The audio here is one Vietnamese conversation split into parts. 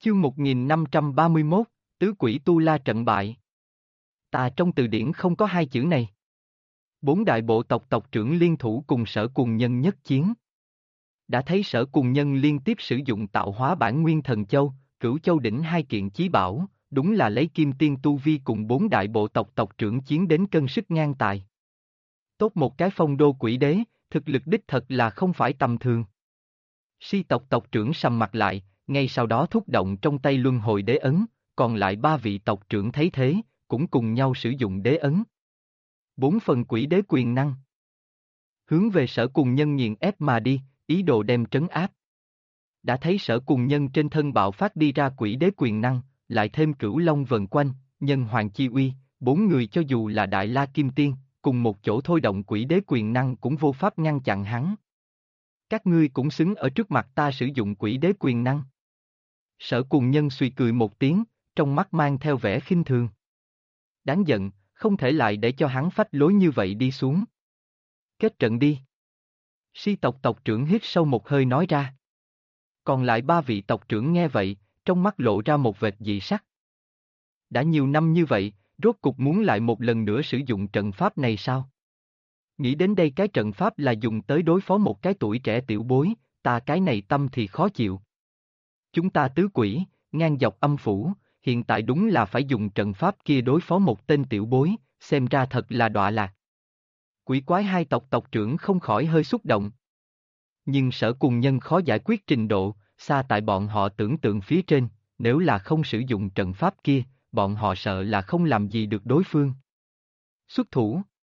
Chương 1531, Tứ Quỷ Tu La trận bại. Ta trong từ điển không có hai chữ này. Bốn đại bộ tộc tộc trưởng liên thủ cùng Sở Cùng Nhân nhất chiến. Đã thấy Sở Cùng Nhân liên tiếp sử dụng tạo hóa bản nguyên thần châu, Cửu Châu đỉnh hai kiện chí bảo, đúng là lấy kim tiên tu vi cùng bốn đại bộ tộc tộc trưởng chiến đến cân sức ngang tài. Tốt một cái phong đô quỷ đế, thực lực đích thật là không phải tầm thường. Si tộc tộc trưởng sầm mặt lại, ngay sau đó thúc động trong tay luân hồi đế ấn, còn lại ba vị tộc trưởng thấy thế, cũng cùng nhau sử dụng đế ấn. 4 phần quỷ đế quyền năng. Hướng về Sở Cùng Nhân nghiền ép mà đi, ý đồ đem trấn áp. Đã thấy Sở Cùng Nhân trên thân bạo phát đi ra quỷ đế quyền năng, lại thêm Cửu Long vần quanh, nhân hoàng chi uy, 4 người cho dù là Đại La Kim Tiên, cùng một chỗ thôi động quỷ đế quyền năng cũng vô pháp ngăn chặn hắn. Các ngươi cũng xứng ở trước mặt ta sử dụng quỷ đế quyền năng. Sở Cùng Nhân suy cười một tiếng, trong mắt mang theo vẻ khinh thường. Đáng giận, không thể lại để cho hắn phách lối như vậy đi xuống. Kết trận đi. Si tộc tộc trưởng hít sâu một hơi nói ra. Còn lại ba vị tộc trưởng nghe vậy, trong mắt lộ ra một vệt dị sắc. Đã nhiều năm như vậy, rốt cục muốn lại một lần nữa sử dụng trận pháp này sao? Nghĩ đến đây cái trận pháp là dùng tới đối phó một cái tuổi trẻ tiểu bối, ta cái này tâm thì khó chịu. Chúng ta tứ quỷ, ngang dọc âm phủ, hiện tại đúng là phải dùng trận pháp kia đối phó một tên tiểu bối, xem ra thật là đọa lạc. Quỷ quái hai tộc tộc trưởng không khỏi hơi xúc động. Nhưng Sở Cùng Nhân khó giải quyết trình độ, xa tại bọn họ tưởng tượng phía trên, nếu là không sử dụng trận pháp kia, bọn họ sợ là không làm gì được đối phương. Xuất thủ.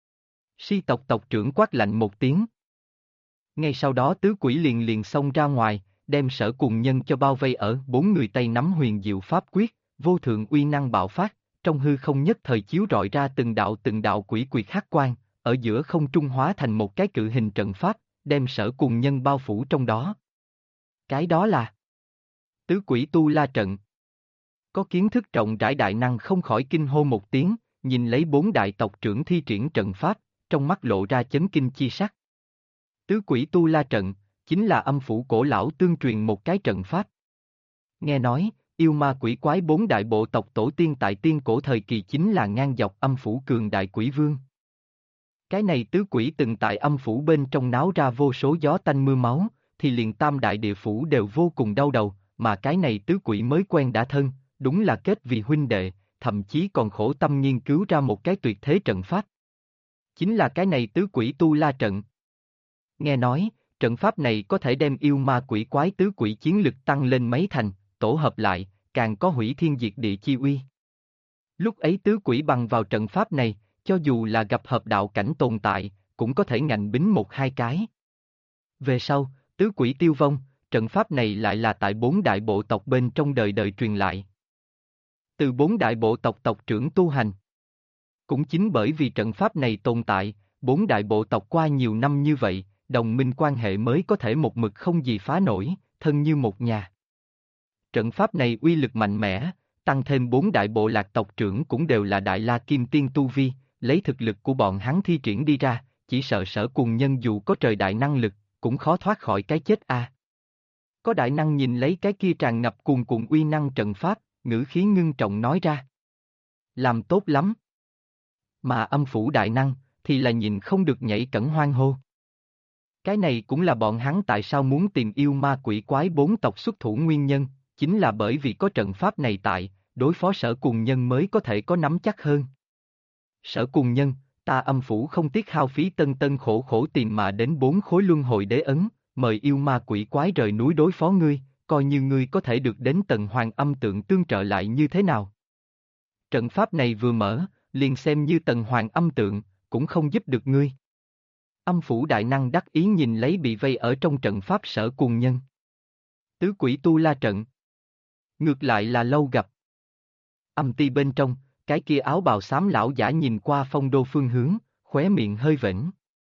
Si tộc tộc trưởng quát lạnh một tiếng. Ngay sau đó tứ quỷ liền liền xông ra ngoài, đem Sở Cùng Nhân cho bao vây ở 4 người tay nắm huyền diệu pháp quyết, vô thượng uy năng bạo phát, trong hư không nhất thời chiếu rọi ra từng đạo quỷ quyệt hắc quang, ở giữa không trung hóa thành một cái cự hình trận pháp, đem Sở Cùng Nhân bao phủ trong đó. Cái đó là Tứ Quỷ Tu La trận. Có kiến thức rộng rãi đại năng không khỏi kinh hô một tiếng, nhìn lấy 4 đại tộc trưởng thi triển trận pháp, trong mắt lộ ra chấn kinh chi sắc. Tứ Quỷ Tu La trận chính là âm phủ cổ lão tương truyền một cái trận pháp. Nghe nói, yêu ma quỷ quái 4 đại bộ tộc tổ tiên tại tiên cổ thời kỳ chính là ngang dọc âm phủ cường đại quỷ vương. Cái này tứ quỷ từng tại âm phủ bên trong náo ra vô số gió tanh mưa máu, thì liền tam đại địa phủ đều vô cùng đau đầu, mà cái này tứ quỷ mới quen đã thân, đúng là kết vì huynh đệ, thậm chí còn khổ tâm nghiên cứu ra một cái tuyệt thế trận pháp. Chính là cái này tứ quỷ tu la trận. Nghe nói, trận pháp này có thể đem yêu ma quỷ quái tứ quỷ chiến lực tăng lên mấy thành, tổ hợp lại, càng có hủy thiên diệt địa chi uy. Lúc ấy tứ quỷ bằng vào trận pháp này, cho dù là gặp hợp đạo cảnh tồn tại, cũng có thể ngạnh bính một hai cái. Về sau, tứ quỷ tiêu vong, trận pháp này lại là tại 4 đại bộ tộc bên trong đời đời truyền lại. Từ 4 đại bộ tộc tộc trưởng tu hành. Cũng chính bởi vì trận pháp này tồn tại, 4 đại bộ tộc qua nhiều năm như vậy, đồng minh quan hệ mới có thể một mực không gì phá nổi, thân như một nhà. Trận pháp này uy lực mạnh mẽ, tăng thêm 4 đại bộ lạc tộc trưởng cũng đều là Đại La Kim Tiên tu vi, lấy thực lực của bọn hắn thi triển đi ra, chỉ sợ Sở Cùng Nhân dù có trời đại năng lực, cũng khó thoát khỏi cái chết a. Có đại năng nhìn lấy cái kia tràn ngập cuồn cuộn uy năng trận pháp, ngữ khí ngưng trọng nói ra. Làm tốt lắm. Mà âm phủ đại năng, thì là nhìn không được nhảy cẫng hoan hô. Cái này cũng là bọn hắn tại sao muốn tìm yêu ma quỷ quái 4 tộc xuất thủ nguyên nhân, chính là bởi vì có trận pháp này tại, đối phó Sở Cùng Nhân mới có thể có nắm chắc hơn. Sở Cùng Nhân, ta âm phủ không tiếc hao phí tân khổ khổ tìm mà đến 4 khối luân hồi đế ấn, mời yêu ma quỷ quái rời núi đối phó ngươi, coi như ngươi có thể được đến Tần Hoàng âm tượng tương trợ lại như thế nào. Trận pháp này vừa mở, liền xem như Tần Hoàng âm tượng, cũng không giúp được ngươi. Âm phủ đại năng đắc ý nhìn lấy bị vây ở trong trận pháp Sở Cùng Nhân. Tứ quỷ tu la trận. Ngược lại là lâu gặp. Âm ti bên trong, cái kia áo bào xám lão giả nhìn qua phong đô phương hướng, khóe miệng hơi vểnh.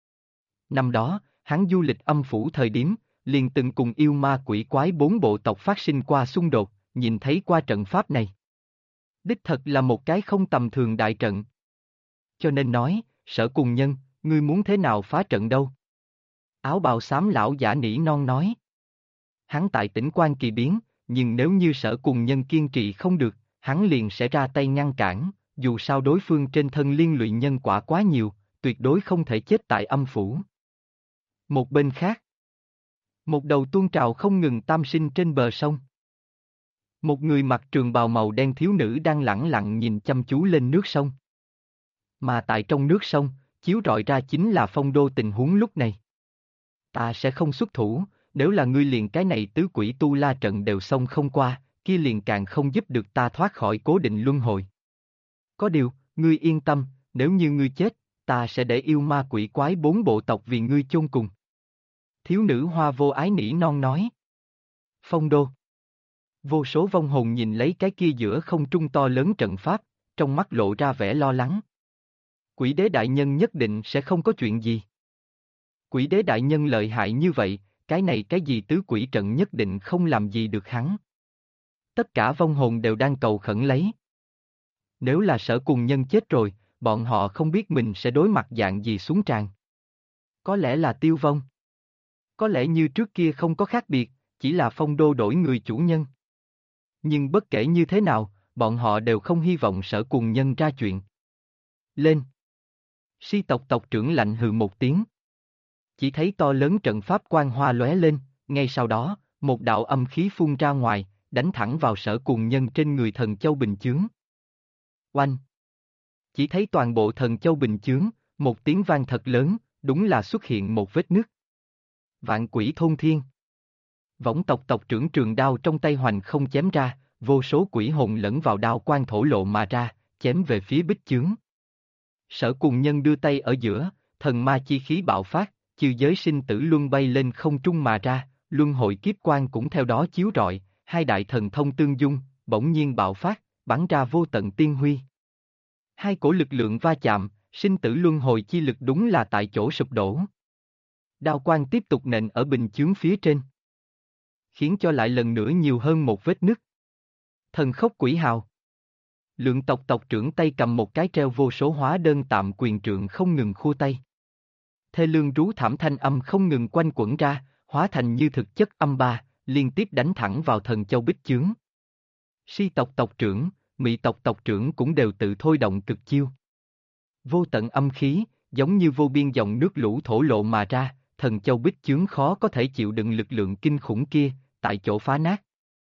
Năm đó, hắn du lịch âm phủ thời điểm, liền từng cùng yêu ma quỷ quái 4 bộ tộc phát sinh qua xung đột, nhìn thấy qua trận pháp này. Đích thật là một cái không tầm thường đại trận. Cho nên nói, Sở Cùng Nhân, ngươi muốn thế nào phá trận đâu? Áo bào xám lão giả nỉ non nói. Hắn tại Tỉnh Quan kỳ biến, nhưng nếu như Sở Cùng Nhân kiên trì không được, hắn liền sẽ ra tay ngăn cản, dù sao đối phương trên thân liên lụy nhân quả quá nhiều, tuyệt đối không thể chết tại âm phủ. Một bên khác, một đầu tuôn trào không ngừng tam sinh trên bờ sông. Một người mặc trường bào màu đen thiếu nữ đang lẳng lặng nhìn chăm chú lên nước sông. Mà tại trong nước sông, chiếu rọi ra chính là Phong Đô tình huống lúc này. Ta sẽ không xuất thủ, nếu là ngươi liền cái này tứ quỷ tu la trận đều xông không qua, kia liền càng không giúp được ta thoát khỏi cố định luân hồi. Có điều, ngươi yên tâm, nếu như ngươi chết, ta sẽ để yêu ma quỷ quái 4 bộ tộc vì ngươi chôn cùng. Thiếu nữ hoa vô ái nỉ non nói. Phong Đô. Vô số vong hồn nhìn lấy cái kia giữa không trung to lớn trận pháp, trong mắt lộ ra vẻ lo lắng. Quỷ đế đại nhân nhất định sẽ không có chuyện gì. Quỷ đế đại nhân lợi hại như vậy, cái này cái gì tứ quỷ trận nhất định không làm gì được hắn. Tất cả vong hồn đều đang cầu khẩn lấy. Nếu là Sở Cùng Nhân chết rồi, bọn họ không biết mình sẽ đối mặt dạng gì xuống tràn. Có lẽ là tiêu vong. Có lẽ như trước kia không có khác biệt, chỉ là Phong Đô đổi người chủ nhân. Nhưng bất kể như thế nào, bọn họ đều không hy vọng Sở Cùng Nhân ra chuyện. Lên! Si tộc tộc trưởng lạnh hừ một tiếng. Chỉ thấy to lớn trận pháp quang hoa lóe lên, ngay sau đó, một đạo âm khí phun ra ngoài, đánh thẳng vào Sở Cùng Nhân trên người thần châu bình chướng. Oanh! Chỉ thấy toàn bộ thần châu bình chướng, một tiếng vang thật lớn, đúng là xuất hiện một vết nứt. Vạn quỷ thôn thiên. Võng tộc tộc trưởng trường đao trong tay hoành không chém ra, vô số quỷ hồn lẫn vào đao quang thổ lộ mà ra, chém về phía bích chướng. Sở Cùng Nhân đưa tay ở giữa, thần ma chi khí bạo phát, chư giới sinh tử luân bay lên không trung mà ra, luân hồi kiếp quang cũng theo đó chiếu rọi, hai đại thần thông tương dung, bỗng nhiên bạo phát, bắn ra vô tận tiên huy. Hai cổ lực lượng va chạm, sinh tử luân hồi chi lực đúng là tại chỗ sụp đổ. Đao quang tiếp tục nện ở bình chướng phía trên, khiến cho lại lần nữa nhiều hơn một vết nứt. Thần khốc quỷ hào. Lượng tộc tộc trưởng tay cầm một cái treo vô số hóa đơn tạm quyền trượng không ngừng khua tay. Thê lương rú thảm thanh âm không ngừng quanh quẩn ra, hóa thành như thực chất âm ba, liên tiếp đánh thẳng vào thần châu bích chướng. Si tộc tộc trưởng, Mị tộc tộc trưởng cũng đều tự thôi động cực chiêu. Vô tận âm khí, giống như vô biên dòng nước lũ thổ lộ mà ra, thần châu bích chướng khó có thể chịu đựng lực lượng kinh khủng kia, tại chỗ phá nát.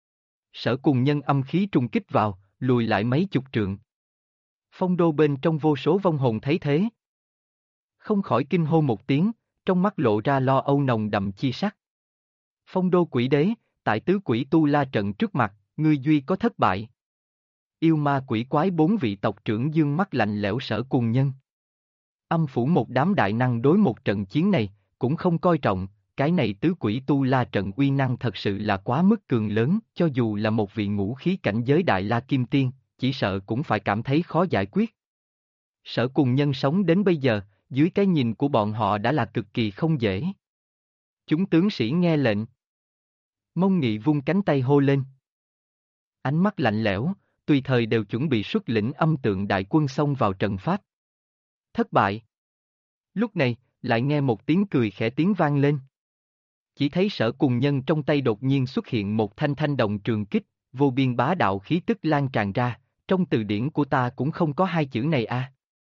Sở Cùng Nhân âm khí trùng kích vào, lùi lại mấy chục trượng. Phong Đô bên trong vô số vong hồn thấy thế, không khỏi kinh hô một tiếng, trong mắt lộ ra lo âu nồng đậm chi sắc. Phong Đô quỷ đế, tại tứ quỷ tu la trận trước mặt, ngươi duy có thất bại. Yêu ma quỷ quái 4 vị tộc trưởng dương mắt lạnh lẽo Sở Cùng Nhân. Âm phủ một đám đại năng đối một trận chiến này, cũng không coi trọng, cái này tứ quỷ tu la trận uy năng thật sự là quá mức cường lớn, cho dù là một vị ngũ khí cảnh giới đại la kim tiên, chỉ sợ cũng phải cảm thấy khó giải quyết. Sở Cùng Nhân sống đến bây giờ, dưới cái nhìn của bọn họ đã là cực kỳ không dễ. Chúng tướng sĩ nghe lệnh. Mông Nghị vung cánh tay hô lên. Ánh mắt lạnh lẽo, tùy thời đều chuẩn bị xuất lĩnh âm tượng đại quân xông vào trận pháp. Thất bại. Lúc này, lại nghe một tiếng cười khẽ tiếng vang lên. Chỉ thấy Sở Cùng Nhân trong tay đột nhiên xuất hiện một thanh thanh đồng trường kích, vô biên bá đạo khí tức lan tràn ra, trong từ điển của ta cũng không có hai chữ này a.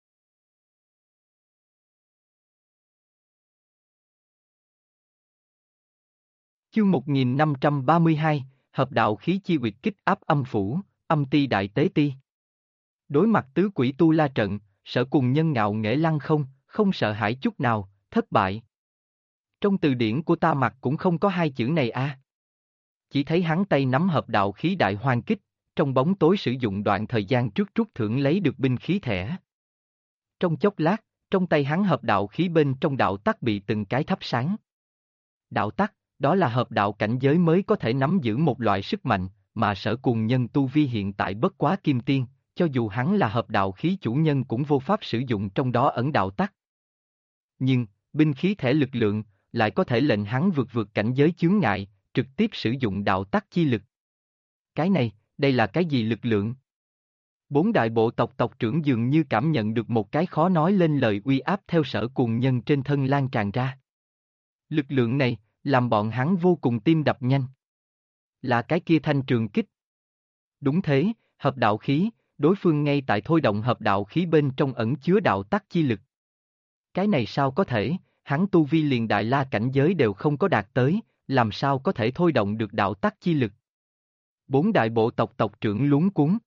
Chương 1532, hợp đạo khí chi uyệt kích áp âm phủ, âm ti đại tế ti. Đối mặt tứ quỷ tu la trận, Sở Cùng Nhân ngạo nghễ lăng không sợ hãi chút nào, thất bại. Trong từ điển của ta mặt cũng không có hai chữ này a. Chỉ thấy hắn tay nắm hợp đạo khí đại hoang kích, trong bóng tối sử dụng đoạn thời gian trước rút thưởng lấy được binh khí thẻ. Trong chốc lát, trong tay hắn hợp đạo khí bên trong đạo tắc bị từng cái thắp sáng. Đạo tắc, đó là hợp đạo cảnh giới mới có thể nắm giữ một loại sức mạnh, mà Sở Cùng Nhân tu vi hiện tại bất quá kim tiên, cho dù hắn là hợp đạo khí chủ nhân cũng vô pháp sử dụng trong đó ẩn đạo tắc. Nhưng, binh khí thể lực lượng, lại có thể lệnh hắn vượt cảnh giới chướng ngại, trực tiếp sử dụng đạo tắc chi lực. Cái này, đây là cái gì lực lượng? 4 đại bộ tộc tộc trưởng dường như cảm nhận được một cái khó nói lên lời uy áp theo Sở Cùng Nhân trên thân lan tràn ra. Lực lượng này, làm bọn hắn vô cùng tim đập nhanh. Là cái kia thanh trường kích. Đúng thế, hợp đạo khí, đối phương ngay tại thôi động hợp đạo khí bên trong ẩn chứa đạo tắc chi lực. Cái này sao có thể, hắn tu vi liền đại la cảnh giới đều không có đạt tới, làm sao có thể thôi động được đạo tắc chi lực. Bốn đại bộ tộc tộc trưởng luống cuống.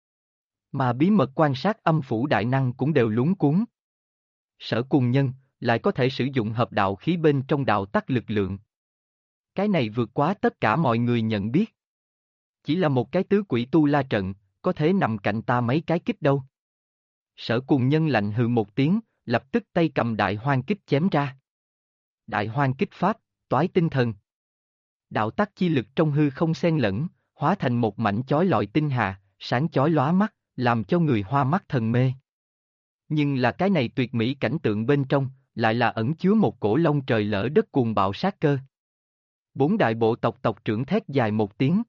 Mà bí mật quan sát âm phủ đại năng cũng đều luống cuống. Sở Cùng Nhân, lại có thể sử dụng hợp đạo khí bên trong đạo tắc lực lượng. Cái này vượt quá tất cả mọi người nhận biết. Chỉ là một cái tứ quỷ tu la trận, có thể nằm cạnh ta mấy cái kích đâu. Sở Cùng Nhân lạnh hừ một tiếng, lập tức tay cầm đại hoang kích chém ra. Đại hoang kích pháp, toái tinh thần. Đạo tắc chi lực trong hư không xen lẫn, hóa thành một mảnh chói lọi tinh hà, sáng chói lóa mắt, làm cho người hoa mắt thần mê. Nhưng là cái này tuyệt mỹ cảnh tượng bên trong, lại là ẩn chứa một cổ long trời lỡ đất cuồng bạo sát cơ. Bốn đại bộ tộc tộc trưởng thét dài một tiếng.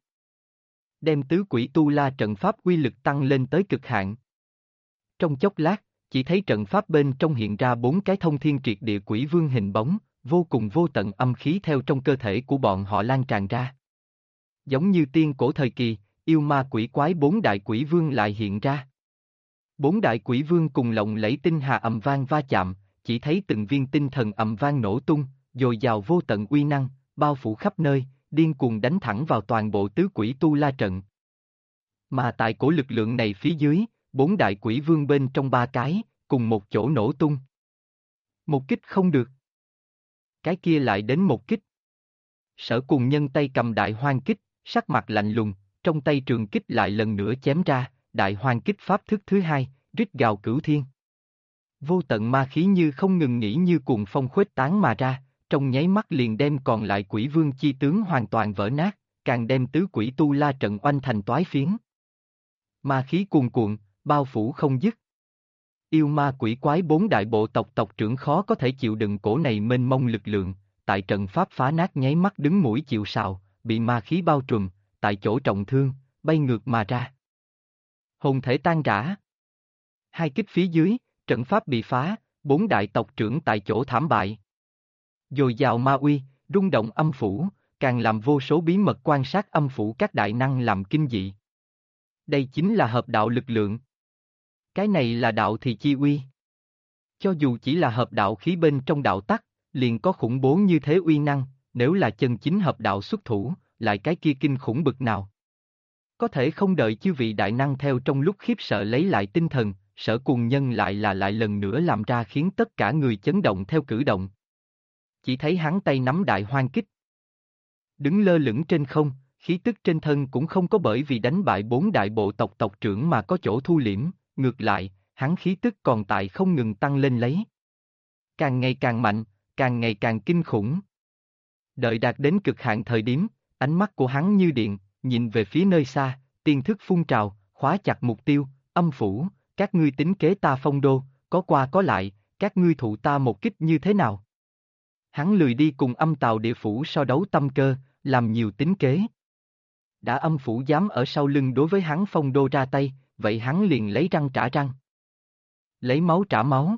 Đem tứ quỷ tu la trận pháp uy lực tăng lên tới cực hạn. Trong chốc lát, chỉ thấy trận pháp bên trong hiện ra bốn cái thông thiên triệt địa quỷ vương hình bóng, vô cùng vô tận âm khí theo trong cơ thể của bọn họ lan tràn ra. Giống như tiên cổ thời kỳ, yêu ma quỷ quái bốn đại quỷ vương lại hiện ra. Bốn đại quỷ vương cùng lộng lẫy tinh hà ầm vang va chạm, chỉ thấy từng viên tinh thần ầm vang nổ tung, dồi dào vô tận uy năng, bao phủ khắp nơi, điên cuồng đánh thẳng vào toàn bộ tứ quỷ tu la trận. Mà tại cổ lực lượng này phía dưới, bốn đại quỷ vương bên trong ba cái, cùng một chỗ nổ tung. Một kích không được. Cái kia lại đến một kích. Sở Cùng Nhân tay cầm đại hoang kích, sắc mặt lạnh lùng, trong tay trường kích lại lần nữa chém ra, đại hoang kích pháp thức thứ hai, rít gào cửu thiên. Vô tận ma khí như không ngừng nghỉ như cuồng phong khuếch tán mà ra, trong nháy mắt liền đem còn lại quỷ vương chi tướng hoàn toàn vỡ nát, càng đem tứ quỷ tu la trận oanh thành toái phiến. Ma khí cuồn cuộn, bao phủ không dứt. Yêu ma quỷ quái bốn đại bộ tộc tộc trưởng khó có thể chịu đựng cổ này mênh mông lực lượng, tại trận pháp phá nát nháy mắt đứng mũi chịu sào, bị ma khí bao trùm, tại chỗ trọng thương, bay ngược mà ra. Hồn thể tan rã. Hai kích phía dưới, trận pháp bị phá, bốn đại tộc trưởng tại chỗ thảm bại. Dồi dào ma uy, rung động âm phủ, càng làm vô số bí mật quan sát âm phủ các đại năng làm kinh dị. Đây chính là hợp đạo lực lượng. Cái này là đạo thì chi uy. Cho dù chỉ là hợp đạo khí bên trong đạo tắc, liền có khủng bố như thế uy năng, nếu là chân chính hợp đạo xuất thủ, lại cái kia kinh khủng bực nào. Có thể không đợi chư vị đại năng theo trong lúc khiếp sợ lấy lại tinh thần, Sở Cùng Nhân lại lần nữa làm ra khiến tất cả người chấn động theo cử động. Chỉ thấy hắn tay nắm đại hoang kích. Đứng lơ lửng trên không, khí tức trên thân cũng không có bởi vì đánh bại bốn đại bộ tộc tộc trưởng mà có chỗ thu liễm, ngược lại, hắn khí tức còn tại không ngừng tăng lên lấy. Càng ngày càng mạnh, càng ngày càng kinh khủng. Đợi đạt đến cực hạn thời điểm, ánh mắt của hắn như điện, nhìn về phía nơi xa, tiên thức phun trào, khóa chặt mục tiêu, âm phủ, các ngươi tính kế ta phong đô, có qua có lại, các ngươi thụ ta một kích như thế nào? Hắn lười đi cùng âm tào địa phủ so đấu tâm cơ, làm nhiều tính kế. Đã âm phủ dám ở sau lưng đối với hắn phong đô ra tay, vậy hắn liền lấy răng trả răng. Lấy máu trả máu.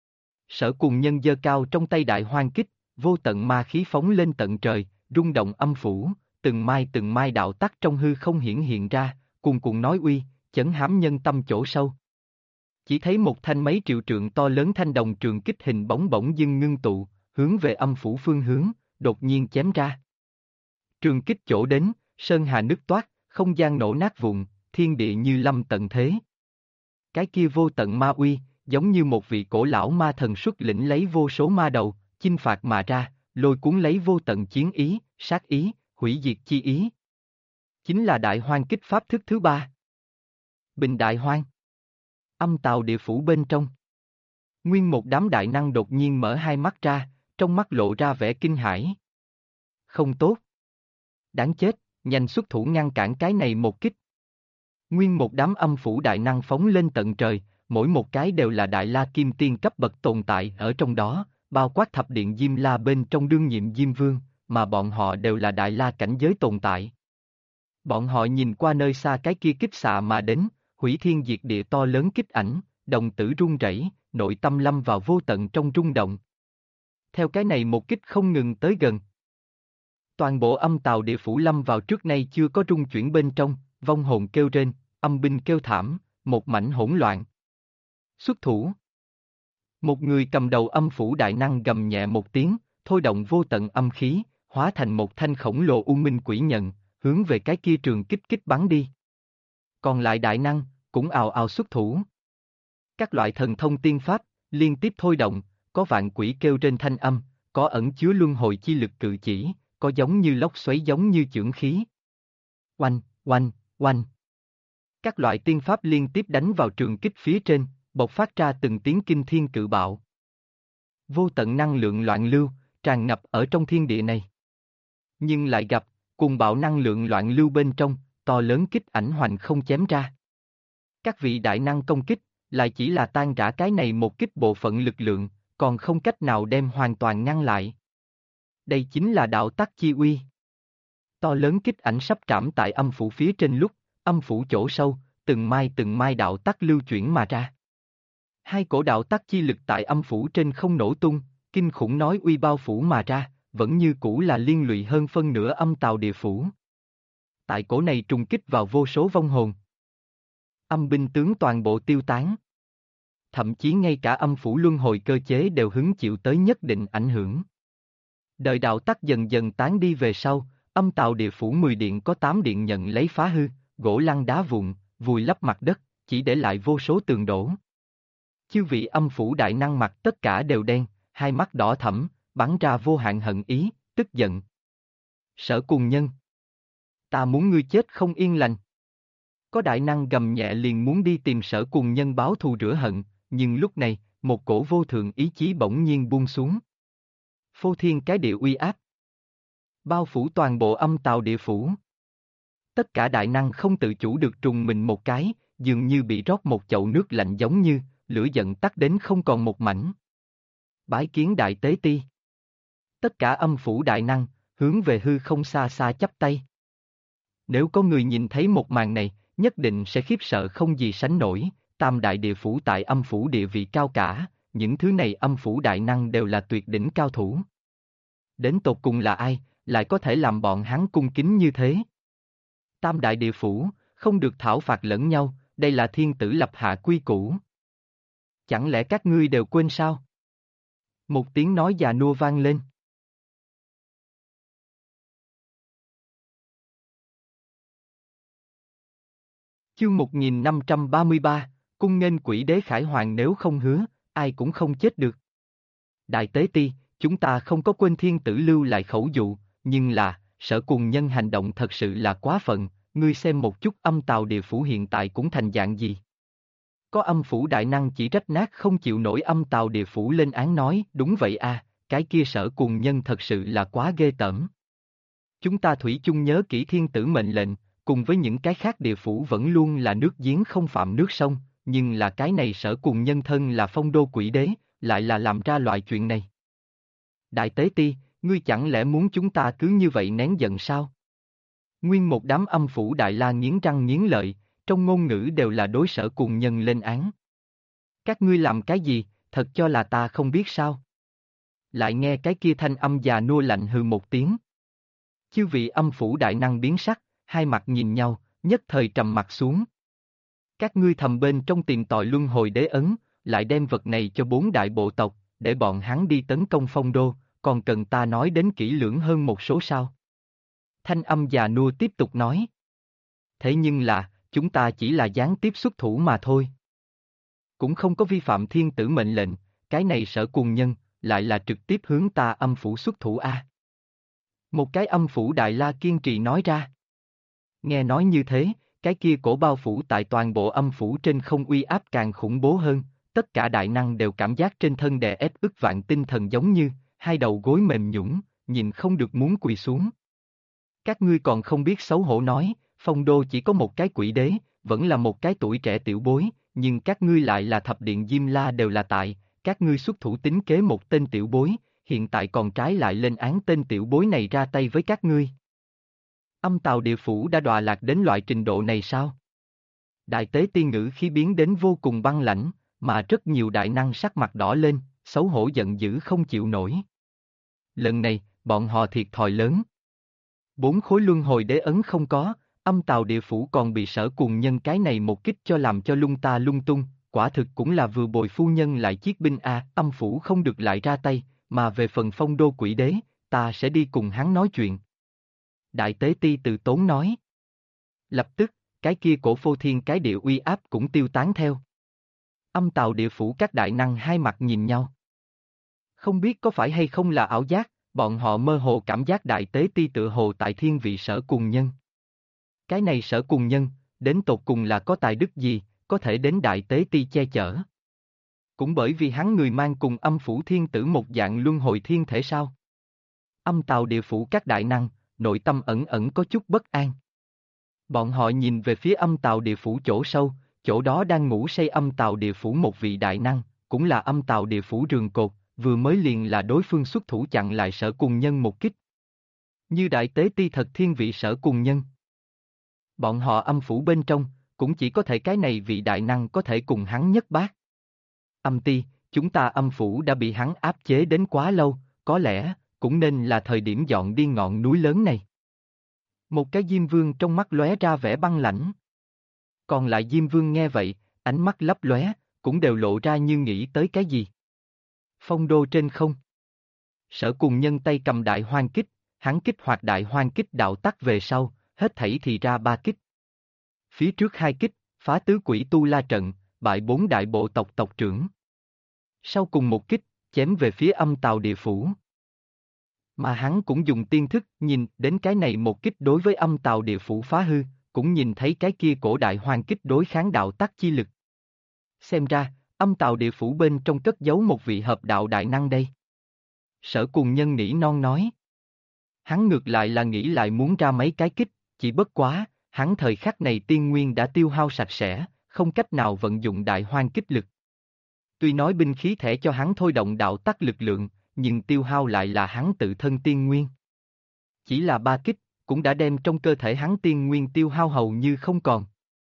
Sở Cùng Nhân giơ cao trong tay đại hoang kích, vô tận ma khí phóng lên tận trời, rung động âm phủ, từng mai đạo tắc trong hư không hiển hiện ra, cuồn cuộn nói uy, chấn hám nhân tâm chỗ sâu. Chỉ thấy một thanh mấy triệu trượng to lớn thanh đồng trường kích hình bóng bỗng dưng ngưng tụ, hướng về âm phủ phương hướng, đột nhiên chém ra. Trường kích chỗ đến, sơn hà nứt toát, không gian nổ nát vụn, thiên địa như lâm tận thế. Cái kia vô tận ma uy, giống như một vị cổ lão ma thần xuất lĩnh lấy vô số ma đầu, chinh phạt mà ra, lôi cuốn lấy vô tận chiến ý, sát ý, hủy diệt chi ý. Chính là đại hoang kích pháp thức thứ ba. Bình đại hoang. Âm tào địa phủ bên trong. Nguyên một đám đại năng đột nhiên mở hai mắt ra, trong mắt lộ ra vẻ kinh hãi. Không tốt. Đáng chết, nhanh xuất thủ ngăn cản cái này một kích. Nguyên một đám âm phủ đại năng phóng lên tận trời, mỗi một cái đều là đại la kim tiên cấp bậc tồn tại ở trong đó, bao quát thập điện Diêm La bên trong đương nhiệm Diêm Vương, mà bọn họ đều là đại la cảnh giới tồn tại. Bọn họ nhìn qua nơi xa cái kia kích xạ mà đến, hủy thiên diệt địa to lớn kích ảnh, đồng tử run rẩy, nội tâm lâm vào vô tận trong rung động. Theo cái này một kích không ngừng tới gần. Toàn bộ âm tào địa phủ lâm vào trước nay chưa có rung chuyển bên trong, vong hồn kêu rên, âm binh kêu thảm, một mảnh hỗn loạn. Xuất thủ. Một người cầm đầu âm phủ đại năng gầm nhẹ một tiếng, thôi động vô tận âm khí, hóa thành một thanh khổng lồ u minh quỷ nhận, hướng về cái kia trường kích kích bắn đi. Còn lại đại năng, cũng ào ào xuất thủ. Các loại thần thông tiên pháp, liên tiếp thôi động, có vạn quỷ kêu trên thanh âm, có ẩn chứa luân hồi chi lực cự chỉ, có giống như lốc xoáy giống như chưởng khí. Oanh, oanh, oanh. Các loại tiên pháp liên tiếp đánh vào trường kích phía trên, bộc phát ra từng tiếng kinh thiên cự bạo. Vô tận năng lượng loạn lưu, tràn ngập ở trong thiên địa này. Nhưng lại gặp, cùng bạo năng lượng loạn lưu bên trong, to lớn kích ảnh hoành không chém ra. Các vị đại năng công kích, lại chỉ là tan rã cái này một kích bộ phận lực lượng, còn không cách nào đem hoàn toàn ngăn lại. Đây chính là đạo tắc chi uy. To lớn kích ảnh sắp trảm tại âm phủ phía trên lúc, âm phủ chỗ sâu, từng mai đạo tắc lưu chuyển mà ra. Hai cổ đạo tắc chi lực tại âm phủ trên không nổ tung, kinh khủng nói uy bao phủ mà ra, vẫn như cũ là liên lụy hơn phân nửa âm tào địa phủ. Tại cổ này trùng kích vào vô số vong hồn. Âm binh tướng toàn bộ tiêu tán. Thậm chí ngay cả âm phủ luân hồi cơ chế đều hứng chịu tới nhất định ảnh hưởng. Đợi đạo tắc dần dần tán đi về sau, âm tào địa phủ 10 điện có 8 điện nhận lấy phá hư, gỗ lăn đá vụn, vùi lấp mặt đất, chỉ để lại vô số tường đổ. Chư vị âm phủ đại năng mặt tất cả đều đen, hai mắt đỏ thẫm, bắn ra vô hạn hận ý, tức giận. Sở Cuồng Nhân. Ta muốn ngươi chết không yên lành. Có đại năng gầm nhẹ liền muốn đi tìm Sở Cuồng Nhân báo thù rửa hận, nhưng lúc này, một cổ vô thượng ý chí bỗng nhiên buông xuống. Phô thiên cái địa uy áp. Bao phủ toàn bộ âm tào địa phủ. Tất cả đại năng không tự chủ được trùng mình một cái, dường như bị rót một chậu nước lạnh giống như, lửa giận tắt đến không còn một mảnh. Bái kiến đại tế ti. Tất cả âm phủ đại năng, hướng về hư không xa xa chắp tay. Nếu có người nhìn thấy một màn này, nhất định sẽ khiếp sợ không gì sánh nổi, tam đại địa phủ tại âm phủ địa vị cao cả, những thứ này âm phủ đại năng đều là tuyệt đỉnh cao thủ. Đến tột cùng là ai, lại có thể làm bọn hắn cung kính như thế? Tam đại địa phủ, không được thảo phạt lẫn nhau, đây là thiên tử lập hạ quy củ. Chẳng lẽ các ngươi đều quên sao? Một tiếng nói già nua vang lên. Chương 1533, cung nghênh quỷ đế Khải Hoàng nếu không hứa, ai cũng không chết được. Đại tế ti, chúng ta không có quên thiên tử lưu lại khẩu dụ, nhưng là, Sở Cuồng Nhân hành động thật sự là quá phận, ngươi xem một chút âm tào địa phủ hiện tại cũng thành dạng gì. Có âm phủ đại năng chỉ trách nát không chịu nổi âm tào địa phủ lên án nói, đúng vậy a, cái kia Sở Cuồng Nhân thật sự là quá ghê tởm. Chúng ta thủy chung nhớ kỹ thiên tử mệnh lệnh, cùng với những cái khác địa phủ vẫn luôn là nước giếng không phạm nước sông, nhưng là cái này Sở Cuồng Nhân thân là phong đô quỷ đế, lại là làm ra loại chuyện này. Đại tế ti, ngươi chẳng lẽ muốn chúng ta cứ như vậy nén giận sao? Nguyên một đám âm phủ đại la nghiến răng nghiến lợi, trong ngôn ngữ đều là đối Sở Cuồng Nhân lên án. Các ngươi làm cái gì, thật cho là ta không biết sao? Lại nghe cái kia thanh âm già nua lạnh hừ một tiếng. Chư vị âm phủ đại năng biến sắc, hai mặt nhìn nhau, nhất thời trầm mặt xuống. Các ngươi thầm bên trong tìm tòi luân hồi đế ấn, lại đem vật này cho 4 đại bộ tộc, để bọn hắn đi tấn công phong đô, còn cần ta nói đến kỹ lưỡng hơn một số sao? Thanh âm già nua tiếp tục nói. Thế nhưng là, chúng ta chỉ là gián tiếp xuất thủ mà thôi. Cũng không có vi phạm thiên tử mệnh lệnh, cái này Sở Cuồng Nhân, lại là trực tiếp hướng ta âm phủ xuất thủ a. Một cái âm phủ đại la kiên trì nói ra. Nghe nói như thế, cái kia cổ bao phủ tại toàn bộ âm phủ trên không uy áp càng khủng bố hơn, tất cả đại năng đều cảm giác trên thân đè ép ức vạn tinh thần giống như, hai đầu gối mềm nhũn, nhìn không được muốn quỳ xuống. Các ngươi còn không biết xấu hổ nói, phong đô chỉ có một cái quỷ đế, vẫn là một cái tuổi trẻ tiểu bối, nhưng các ngươi lại là thập điện Diêm La đều là tại, các ngươi xuất thủ tính kế một tên tiểu bối, hiện tại còn trái lại lên án tên tiểu bối này ra tay với các ngươi. Âm tào địa phủ đã đọa lạc đến loại trình độ này sao? Đại tế tiên ngữ khí biến đến vô cùng băng lãnh, mà rất nhiều đại năng sắc mặt đỏ lên, xấu hổ giận dữ không chịu nổi. Lần này, bọn họ thiệt thòi lớn. 4 khối luân hồi đế ấn không có, âm tào địa phủ còn bị Sở Cuồng Nhân cái này một kích cho làm cho lung ta lung tung, quả thực cũng là vừa bồi phu nhân lại chiết binh a, âm phủ không được lại ra tay, mà về phần Phong Đô Quỷ Đế, ta sẽ đi cùng hắn nói chuyện. Đại Tế Ti từ tốn nói. Lập tức, cái kia cổ phô thiên cái địa uy áp cũng tiêu tán theo. Âm tào địa phủ các đại năng hai mặt nhìn nhau. Không biết có phải hay không là ảo giác, bọn họ mơ hồ cảm giác Đại Tế Ti tựa hồ tại thiên vị Sở Cuồng Nhân. Cái này Sở Cuồng Nhân, đến tột cùng là có tài đức gì, có thể đến Đại Tế Ti che chở. Cũng bởi vì hắn người mang cùng âm phủ thiên tử một dạng luân hồi thiên thể sao. Âm tào địa phủ các đại năng, nội tâm ẩn ẩn có chút bất an. Bọn họ nhìn về phía âm tào địa phủ chỗ sâu, chỗ đó đang ngủ say âm tào địa phủ một vị đại năng, cũng là âm tào địa phủ rường cột, vừa mới liền là đối phương xuất thủ chặn lại Sở Cuồng Nhân một kích. Như Đại Tế Ti thật thiên vị Sở Cuồng Nhân. Bọn họ âm phủ bên trong, cũng chỉ có thể cái này vị đại năng có thể cùng hắn nhất bát. Âm Ti, chúng ta âm phủ đã bị hắn áp chế đến quá lâu, có lẽ, cũng nên là thời điểm dọn đi ngọn núi lớn này. Một cái Diêm Vương trong mắt lóe ra vẻ băng lãnh. Còn lại Diêm Vương nghe vậy, ánh mắt lấp lóe, cũng đều lộ ra như nghĩ tới cái gì. Phong đô trên không. Sở Cuồng Nhân tay cầm đại hoang kích, hắn kích hoạt đại hoang kích đạo tắc về sau, hết thảy thì ra 3 kích. Phía trước 2 kích, phá tứ quỷ tu la trận, bại 4 đại bộ tộc tộc trưởng. Sau cùng một kích, chém về phía âm tào địa phủ. Mà hắn cũng dùng tiên thức nhìn đến cái này một kích đối với âm tào địa phủ phá hư, cũng nhìn thấy cái kia cổ đại hoang kích đối kháng đạo tắc chi lực. Xem ra, âm tào địa phủ bên trong cất giấu một vị hợp đạo đại năng đây. Sở Cuồng Nhân nỉ non nói. Hắn ngược lại là nghĩ lại muốn ra mấy cái kích, chỉ bất quá, hắn thời khắc này tiên nguyên đã tiêu hao sạch sẽ, không cách nào vận dụng đại hoang kích lực. Tuy nói binh khí thể cho hắn thôi động đạo tắc lực lượng, nhưng tiêu hao lại là hắn tự thân tiên nguyên. Chỉ là 3 kích, cũng đã đem trong cơ thể hắn tiên nguyên tiêu hao hầu như không còn.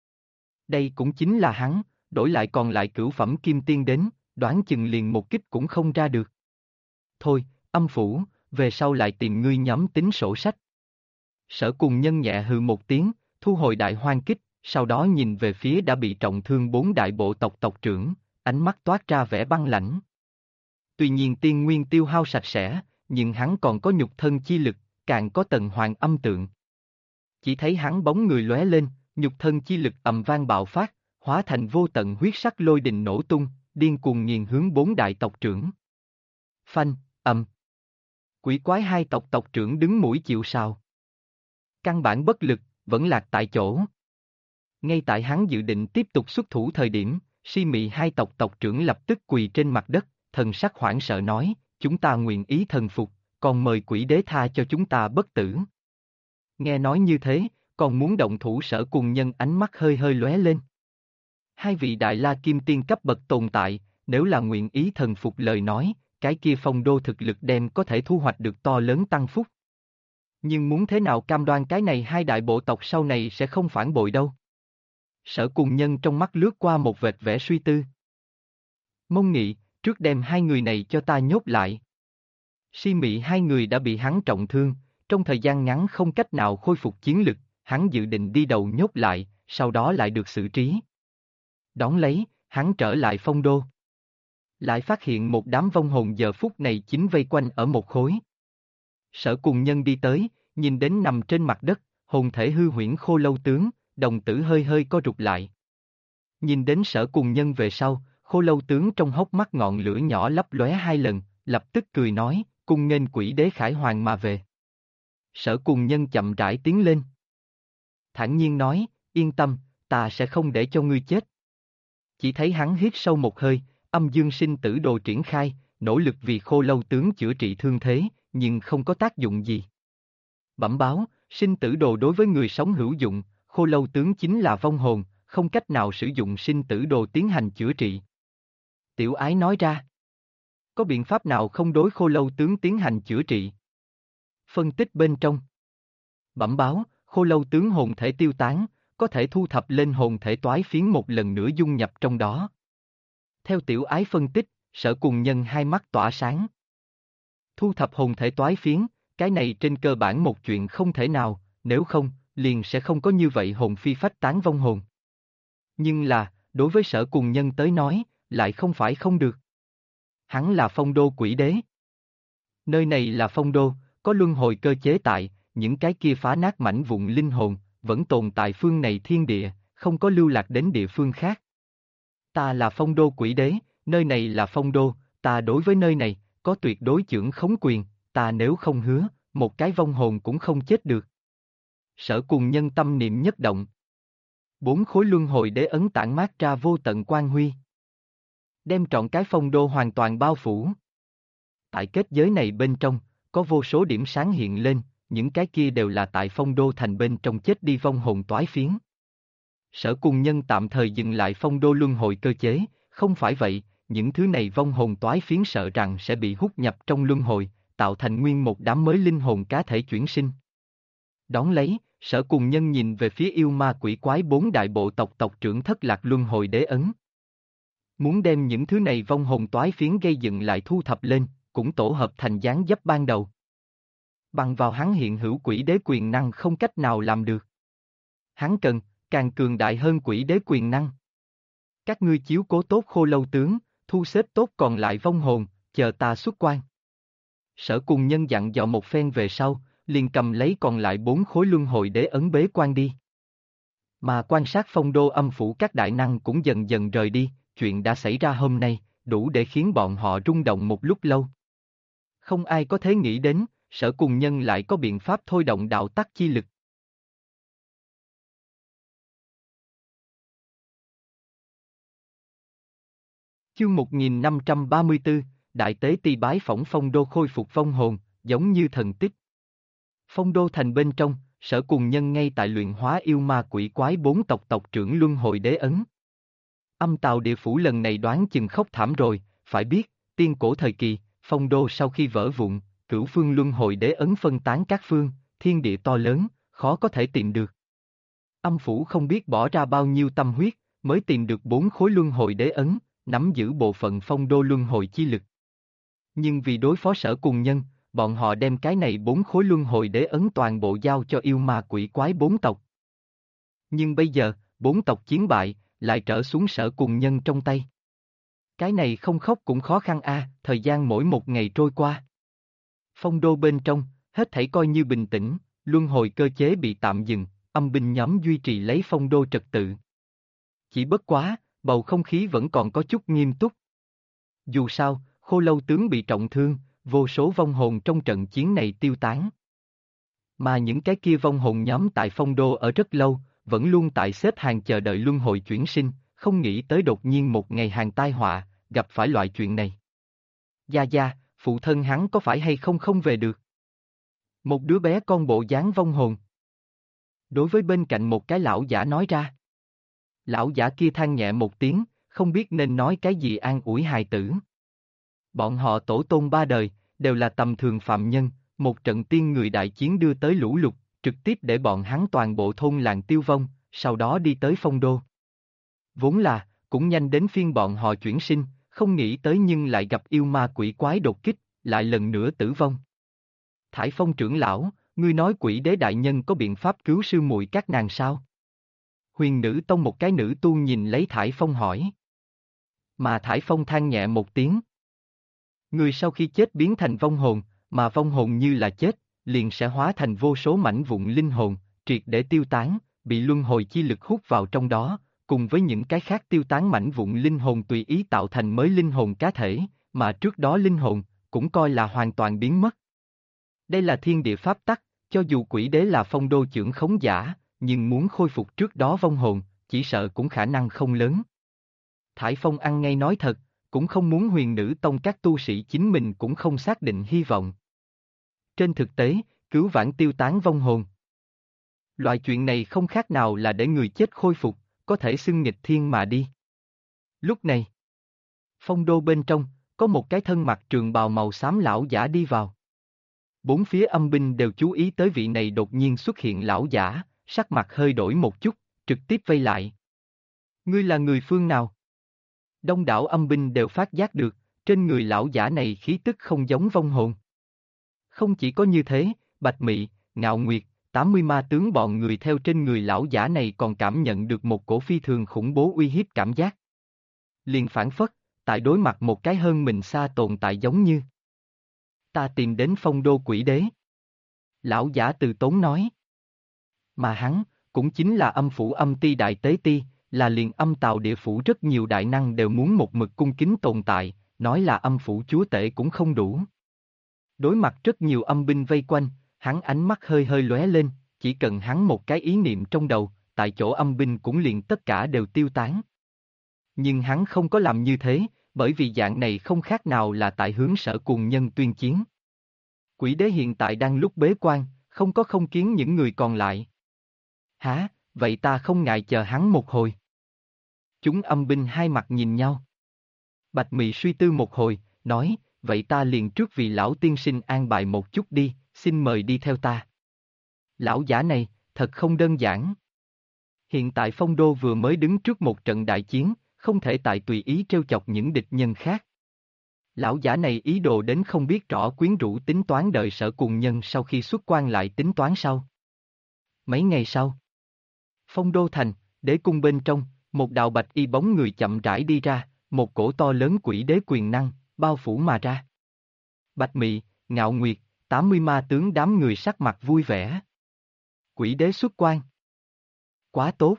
Đây cũng chính là hắn, đổi lại còn lại cửu phẩm kim tiên đến, đoán chừng liền một kích cũng không ra được. Thôi, âm phủ, về sau lại tìm ngươi nhóm tính sổ sách. Sở Cuồng Nhân nhẹ hừ một tiếng, thu hồi đại hoang kích, sau đó nhìn về phía đã bị trọng thương 4 đại bộ tộc tộc trưởng, ánh mắt toát ra vẻ băng lãnh. Tuy nhiên tiên nguyên tiêu hao sạch sẽ, nhưng hắn còn có nhục thân chi lực, càng có tần hoàng âm tượng. Chỉ thấy hắn bóng người lóe lên, nhục thân chi lực ầm vang bạo phát, hóa thành vô tận huyết sắc lôi đình nổ tung, điên cuồng nghiền hướng 4 đại tộc trưởng. Phanh, ầm. Quỷ quái 2 tộc tộc trưởng đứng mũi chịu sào. Căn bản bất lực, vẫn lạc tại chỗ. Ngay tại hắn dự định tiếp tục xuất thủ thời điểm, Si Mị 2 tộc tộc trưởng lập tức quỳ trên mặt đất, thần sắc hoảng sợ nói, chúng ta nguyện ý thần phục, còn mời quỷ đế tha cho chúng ta bất tử. Nghe nói như thế, còn muốn động thủ Sở Cuồng Nhân ánh mắt hơi hơi lóe lên. 2 vị đại la kim tiên cấp bậc tồn tại, nếu là nguyện ý thần phục lời nói, cái kia Phong đô thực lực đem có thể thu hoạch được to lớn tăng phúc. Nhưng muốn thế nào cam đoan cái này 2 đại bộ tộc sau này sẽ không phản bội đâu. Sở Cuồng Nhân trong mắt lướt qua một vệt vẻ suy tư. Mông Nghị, trước đem 2 người này cho ta nhốt lại. Si Mị 2 người đã bị hắn trọng thương, trong thời gian ngắn không cách nào khôi phục chiến lực, hắn dự định đi đầu nhốt lại, sau đó lại được xử trí. Đón lấy, hắn trở lại Phong đô. Lại phát hiện một đám vong hồn giờ phút này chính vây quanh ở một khối. Sở Cuồng Nhân đi tới, nhìn đến nằm trên mặt đất, hồn thể hư huyễn Khô Lâu tướng, đồng tử hơi hơi co rụt lại. Nhìn đến Sở Cuồng Nhân về sau, Khô Lâu tướng trong hốc mắt ngọn lửa nhỏ lấp lóe 2 lần, lập tức cười nói, cung nghênh quỷ đế khải hoàng mà về. Sở Cuồng Nhân chậm rãi tiến lên. Thản nhiên nói, yên tâm, ta sẽ không để cho ngươi chết. Chỉ thấy hắn hít sâu một hơi, âm dương sinh tử đồ triển khai, nỗ lực vì Khô Lâu tướng chữa trị thương thế, nhưng không có tác dụng gì. Bẩm báo, sinh tử đồ đối với người sống hữu dụng, Khô Lâu tướng chính là vong hồn, không cách nào sử dụng sinh tử đồ tiến hành chữa trị. Tiểu Ái nói ra. Có biện pháp nào không đối Khô Lâu tướng tiến hành chữa trị? Phân tích bên trong. Bẩm báo, Khô Lâu tướng hồn thể tiêu tán, có thể thu thập lên hồn thể toái phiến một lần nữa dung nhập trong đó. Theo Tiểu Ái phân tích, Sở Cuồng Nhân hai mắt tỏa sáng. Thu thập hồn thể toái phiến, cái này trên cơ bản một chuyện không thể nào, nếu không, liền sẽ không có như vậy hồn phi phách tán vong hồn. Nhưng là, đối với Sở Cùng Nhân tới nói, lại không phải không được. Hắn là phong đô quỷ đế. Nơi này là phong đô, có luân hồi cơ chế tại, những cái kia phá nát mảnh vụn linh hồn, vẫn tồn tại phương này thiên địa, không có lưu lạc đến địa phương khác. Ta là phong đô quỷ đế, nơi này là phong đô, ta đối với nơi này, có tuyệt đối chưởng khống quyền, ta nếu không hứa, một cái vong hồn cũng không chết được. Sở Cùng Nhân tâm niệm nhất động. 4 khối luân hồi đế ấn tản mát ra vô tận quang huy. Đem trọn cái phong đô hoàn toàn bao phủ. Tại kết giới này bên trong, có vô số điểm sáng hiện lên, những cái kia đều là tại phong đô thành bên trong chết đi vong hồn toái phiến. Sở Cùng Nhân tạm thời dừng lại phong đô luân hồi cơ chế, không phải vậy, những thứ này vong hồn toái phiến sợ rằng sẽ bị hút nhập trong luân hồi, tạo thành nguyên một đám mới linh hồn cá thể chuyển sinh. Đón lấy, Sở Cùng Nhân nhìn về phía yêu ma quỷ quái 4 đại bộ tộc tộc trưởng thất lạc luân hồi đế ấn. Muốn đem những thứ này vong hồn toái phiến gây dựng lại thu thập lên, cũng tổ hợp thành dáng dấp ban đầu. Bằng vào hắn hiện hữu quỷ đế quyền năng không cách nào làm được. Hắn cần, càng cường đại hơn quỷ đế quyền năng. Các ngươi chiếu cố tốt Khô Lâu tướng, thu xếp tốt còn lại vong hồn, chờ ta xuất quan. Sở Cùng Nhân dặn dò một phen về sau, liền cầm lấy còn lại 4 khối luân hồi đế ấn bế quan đi. Mà quan sát phong đô âm phủ các đại năng cũng dần dần rời đi, chuyện đã xảy ra hôm nay, đủ để khiến bọn họ rung động một lúc lâu. Không ai có thể nghĩ đến, Sở Cùng Nhân lại có biện pháp thôi động đạo tắc chi lực. Chương 1534, Đại Tế Ti bái phỏng phong đô khôi phục vong hồn, giống như thần tích. Phong đô thành bên trong, Sở Cùng Nhân ngay tại luyện hóa yêu ma quỷ quái 4 tộc tộc trưởng luân hồi đế ấn. Âm Tào địa phủ lần này đoán chừng khóc thảm rồi, phải biết, tiên cổ thời kỳ, phong đô sau khi vỡ vụn, cửu phương luân hồi đế ấn phân tán các phương, thiên địa to lớn, khó có thể tìm được. Âm phủ không biết bỏ ra bao nhiêu tâm huyết, mới tìm được 4 khối luân hồi đế ấn, nắm giữ bộ phận phong đô luân hồi chi lực. Nhưng vì đối phó Sở Cùng Nhân, bọn họ đem cái này 4 khối luân hồi đế ấn toàn bộ giao cho yêu ma quỷ quái 4 tộc. Nhưng bây giờ, 4 tộc chiến bại, lại trở xuống Sở Cùng Nhân trong tay. Cái này không khóc cũng khó khăn a, thời gian mỗi một ngày trôi qua. Phong đô bên trong, hết thảy coi như bình tĩnh, luân hồi cơ chế bị tạm dừng, âm binh nhóm duy trì lấy phong đô trật tự. Chỉ bất quá, bầu không khí vẫn còn có chút nghiêm túc. Dù sao, Khô Lâu tướng bị trọng thương, vô số vong hồn trong trận chiến này tiêu tán. Mà những cái kia vong hồn nhóm tại phong đô ở rất lâu, vẫn luôn tại xếp hàng chờ đợi luân hồi chuyển sinh, không nghĩ tới đột nhiên một ngày hàng tai họa, gặp phải loại chuyện này. Gia Gia, phụ thân hắn có phải hay không không về được? Một đứa bé con bộ dáng vong hồn. Đối với bên cạnh một cái lão giả nói ra. Lão giả kia than nhẹ một tiếng, không biết nên nói cái gì an ủi hài tử. Bọn họ tổ tôn 3 đời, đều là tầm thường phạm nhân, một trận tiên người đại chiến đưa tới lũ lụt, trực tiếp để bọn hắn toàn bộ thôn làng tiêu vong, sau đó đi tới phong đô. Vốn là, cũng nhanh đến phiên bọn họ chuyển sinh, không nghĩ tới nhưng lại gặp yêu ma quỷ quái đột kích, lại lần nữa tử vong. Thải Phong trưởng lão, ngươi nói quỷ đế đại nhân có biện pháp cứu sư muội các nàng sao? Huyền Nữ Tông một cái nữ tu nhìn lấy Thải Phong hỏi. Mà Thải Phong than nhẹ một tiếng. Người sau khi chết biến thành vong hồn, mà vong hồn như là chết, liền sẽ hóa thành vô số mảnh vụn linh hồn, triệt để tiêu tán, bị luân hồi chi lực hút vào trong đó, cùng với những cái khác tiêu tán mảnh vụn linh hồn tùy ý tạo thành mới linh hồn cá thể, mà trước đó linh hồn, cũng coi là hoàn toàn biến mất. Đây là thiên địa pháp tắc, cho dù quỷ đế là phong đô trưởng khống giả, nhưng muốn khôi phục trước đó vong hồn, chỉ sợ cũng khả năng không lớn. Thải Phong ăn ngay nói thật, cũng không muốn Huyền Nữ Tông các tu sĩ chính mình cũng không xác định hy vọng. Trên thực tế, cứu vãn tiêu tán vong hồn. Loại chuyện này không khác nào là để người chết khôi phục, có thể xưng nghịch thiên mà đi. Lúc này, phong đô bên trong, có một cái thân mặc trường bào màu xám lão giả đi vào. Bốn phía âm binh đều chú ý tới vị này đột nhiên xuất hiện lão giả, sắc mặt hơi đổi một chút, trực tiếp vây lại. Ngươi là người phương nào? Đông đảo âm binh đều phát giác được, trên người lão giả này khí tức không giống vong hồn. Không chỉ có như thế, Bạch Mị, Ngạo Nguyệt, 80 ma tướng bọn người theo trên người lão giả này còn cảm nhận được một cổ phi thường khủng bố uy hiếp cảm giác. Liền phản phất, tại đối mặt một cái hơn mình xa tồn tại giống như. Ta tìm đến Phong Đô Quỷ Đế. Lão giả từ tốn nói. Mà hắn, cũng chính là âm phủ âm ti đại tế ti, là liền âm tào địa phủ rất nhiều đại năng đều muốn một mực cung kính tồn tại, nói là âm phủ chúa tể cũng không đủ. Đối mặt rất nhiều âm binh vây quanh, hắn ánh mắt hơi hơi lóe lên, chỉ cần hắn một cái ý niệm trong đầu, tại chỗ âm binh cũng liền tất cả đều tiêu tán. Nhưng hắn không có làm như thế, bởi vì dạng này không khác nào là tại hướng Sở Cuồng Nhân tuyên chiến. Quỷ đế hiện tại đang lúc bế quan, không kiến những người còn lại. Hả, vậy ta không ngại chờ hắn một hồi. Chúng âm binh hai mặt nhìn nhau. Bạch Mị suy tư một hồi, nói, vậy ta liền trước vì lão tiên sinh an bài một chút đi, xin mời đi theo ta. Lão giả này, thật không đơn giản. Hiện tại Phong Đô vừa mới đứng trước một trận đại chiến, không thể tại tùy ý trêu chọc những địch nhân khác. Lão giả này ý đồ đến không biết rõ quyến rũ tính toán đợi Sở Cuồng Nhân sau khi xuất quan lại tính toán sau. Mấy ngày sau, Phong Đô Thành, đế cung bên trong, một đạo bạch y bóng người chậm rãi đi ra, một cổ to lớn quỷ đế quyền năng, bao phủ mà ra. Bạch Mị, Ngạo Nguyệt, 80 ma tướng đám người sắc mặt vui vẻ. Quỷ đế xuất quan. Quá tốt.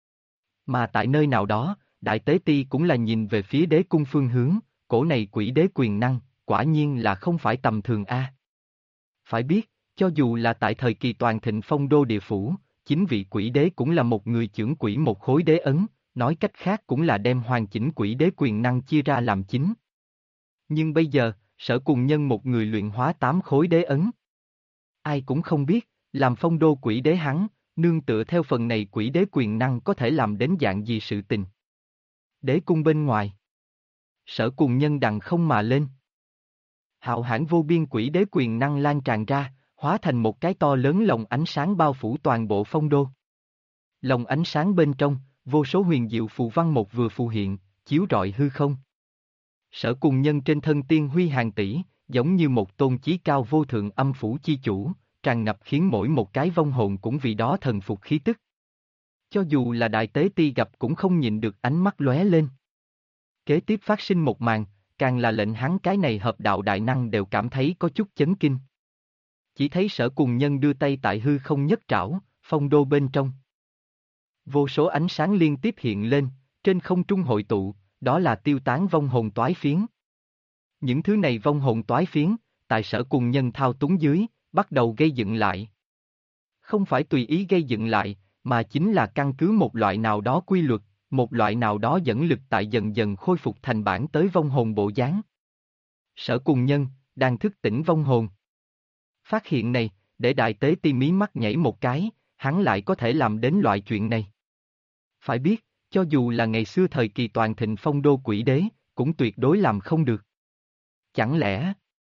Mà tại nơi nào đó, Đại Tế Ti cũng là nhìn về phía đế cung phương hướng, cổ này quỷ đế quyền năng, quả nhiên là không phải tầm thường a. Phải biết, cho dù là tại thời kỳ toàn thịnh Phong Đô địa phủ, chính vị quỷ đế cũng là một người chưởng quỷ một khối đế ấn, nói cách khác cũng là đem hoàn chỉnh quỷ đế quyền năng chia ra làm chính. Nhưng bây giờ, Sở Cuồng Nhân một người luyện hóa 8 khối đế ấn. Ai cũng không biết, làm Phong Đô quỷ đế hắn, nương tựa theo phần này quỷ đế quyền năng có thể làm đến dạng gì sự tình. Đế cung bên ngoài. Sở Cuồng Nhân đằng không mà lên. Hạo hãn vô biên quỷ đế quyền năng lan tràn ra, hóa thành một cái to lớn lồng ánh sáng bao phủ toàn bộ Phong Đô. Lồng ánh sáng bên trong, vô số huyền diệu phù văn một vừa phù hiện, chiếu rọi hư không. Sở Cuồng Nhân trên thân tiên huy hàng tỷ, giống như một tôn chí cao vô thượng âm phủ chi chủ, tràn ngập khiến mỗi một cái vong hồn cũng vì đó thần phục khí tức. Cho dù là Đại Tế Ti gặp cũng không nhịn được ánh mắt lóe lên. Kế tiếp phát sinh một màn, càng là lệnh hắn cái này hợp đạo đại năng đều cảm thấy có chút chấn kinh. Chỉ thấy Sở Cuồng Nhân đưa tay tại hư không nhất trảo, Phong Đô bên trong. Vô số ánh sáng liên tiếp hiện lên, trên không trung hội tụ, đó là tiêu tán vong hồn toái phiến. Những thứ này vong hồn toái phiến, tại Sở Cuồng Nhân thao túng dưới, bắt đầu gây dựng lại. Không phải tùy ý gây dựng lại, mà chính là căn cứ một loại nào đó quy luật, một loại nào đó dẫn lực tại dần dần khôi phục thành bản tới vong hồn bộ dáng. Sở Cuồng Nhân, đang thức tỉnh vong hồn. Phát hiện này, để Đại Tế Ti mí mắt nhảy một cái, hắn lại có thể làm đến loại chuyện này. Phải biết, cho dù là ngày xưa thời kỳ toàn thịnh Phong Đô quỷ đế, cũng tuyệt đối làm không được. Chẳng lẽ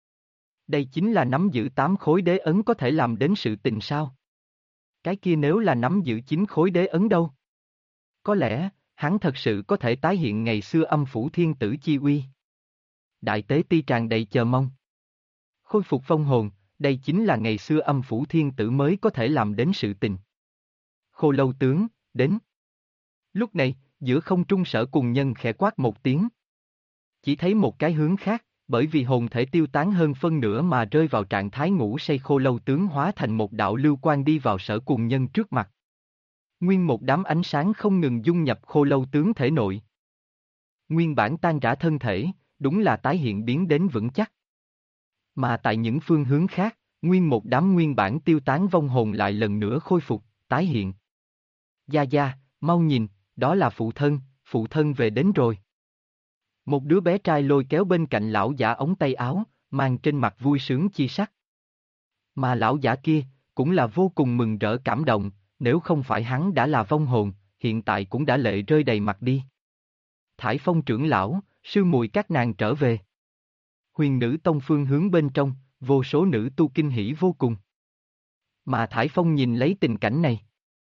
đây chính là nắm giữ 8 khối đế ấn có thể làm đến sự tình sao? Cái kia nếu là nắm giữ 9 khối đế ấn đâu? Có lẽ, hắn thật sự có thể tái hiện ngày xưa âm phủ thiên tử chi uy. Đại Tế Ti tràn đầy chờ mong. Khôi phục vong hồn, đây chính là ngày xưa âm phủ thiên tử mới có thể làm đến sự tình. Khô Lâu tướng, đến. Lúc này, giữa không trung Sở Cuồng Nhân khẽ quát một tiếng. Chỉ thấy một cái hướng khác, bởi vì hồn thể tiêu tán hơn phân nửa mà rơi vào trạng thái ngủ say Khô Lâu tướng hóa thành một đạo lưu quang đi vào Sở Cuồng Nhân trước mặt. Nguyên một đám ánh sáng không ngừng dung nhập Khô Lâu tướng thể nội. Nguyên bản tan rã thân thể, đúng là tái hiện biến đến vững chắc. Mà tại những phương hướng khác, nguyên một đám nguyên bản tiêu tán vong hồn lại lần nữa khôi phục, tái hiện. Gia Gia, mau nhìn, đó là phụ thân về đến rồi. Một đứa bé trai lôi kéo bên cạnh lão giả ống tay áo, mang trên mặt vui sướng chi sắc. Mà lão giả kia, cũng là vô cùng mừng rỡ cảm động, nếu không phải hắn đã là vong hồn, hiện tại cũng đã lệ rơi đầy mặt đi. Thải Phong trưởng lão, sư muội các nàng trở về. Huyền nữ tông phương hướng bên trong, vô số nữ tu kinh hỉ vô cùng. Mà Thải Phong nhìn lấy tình cảnh này.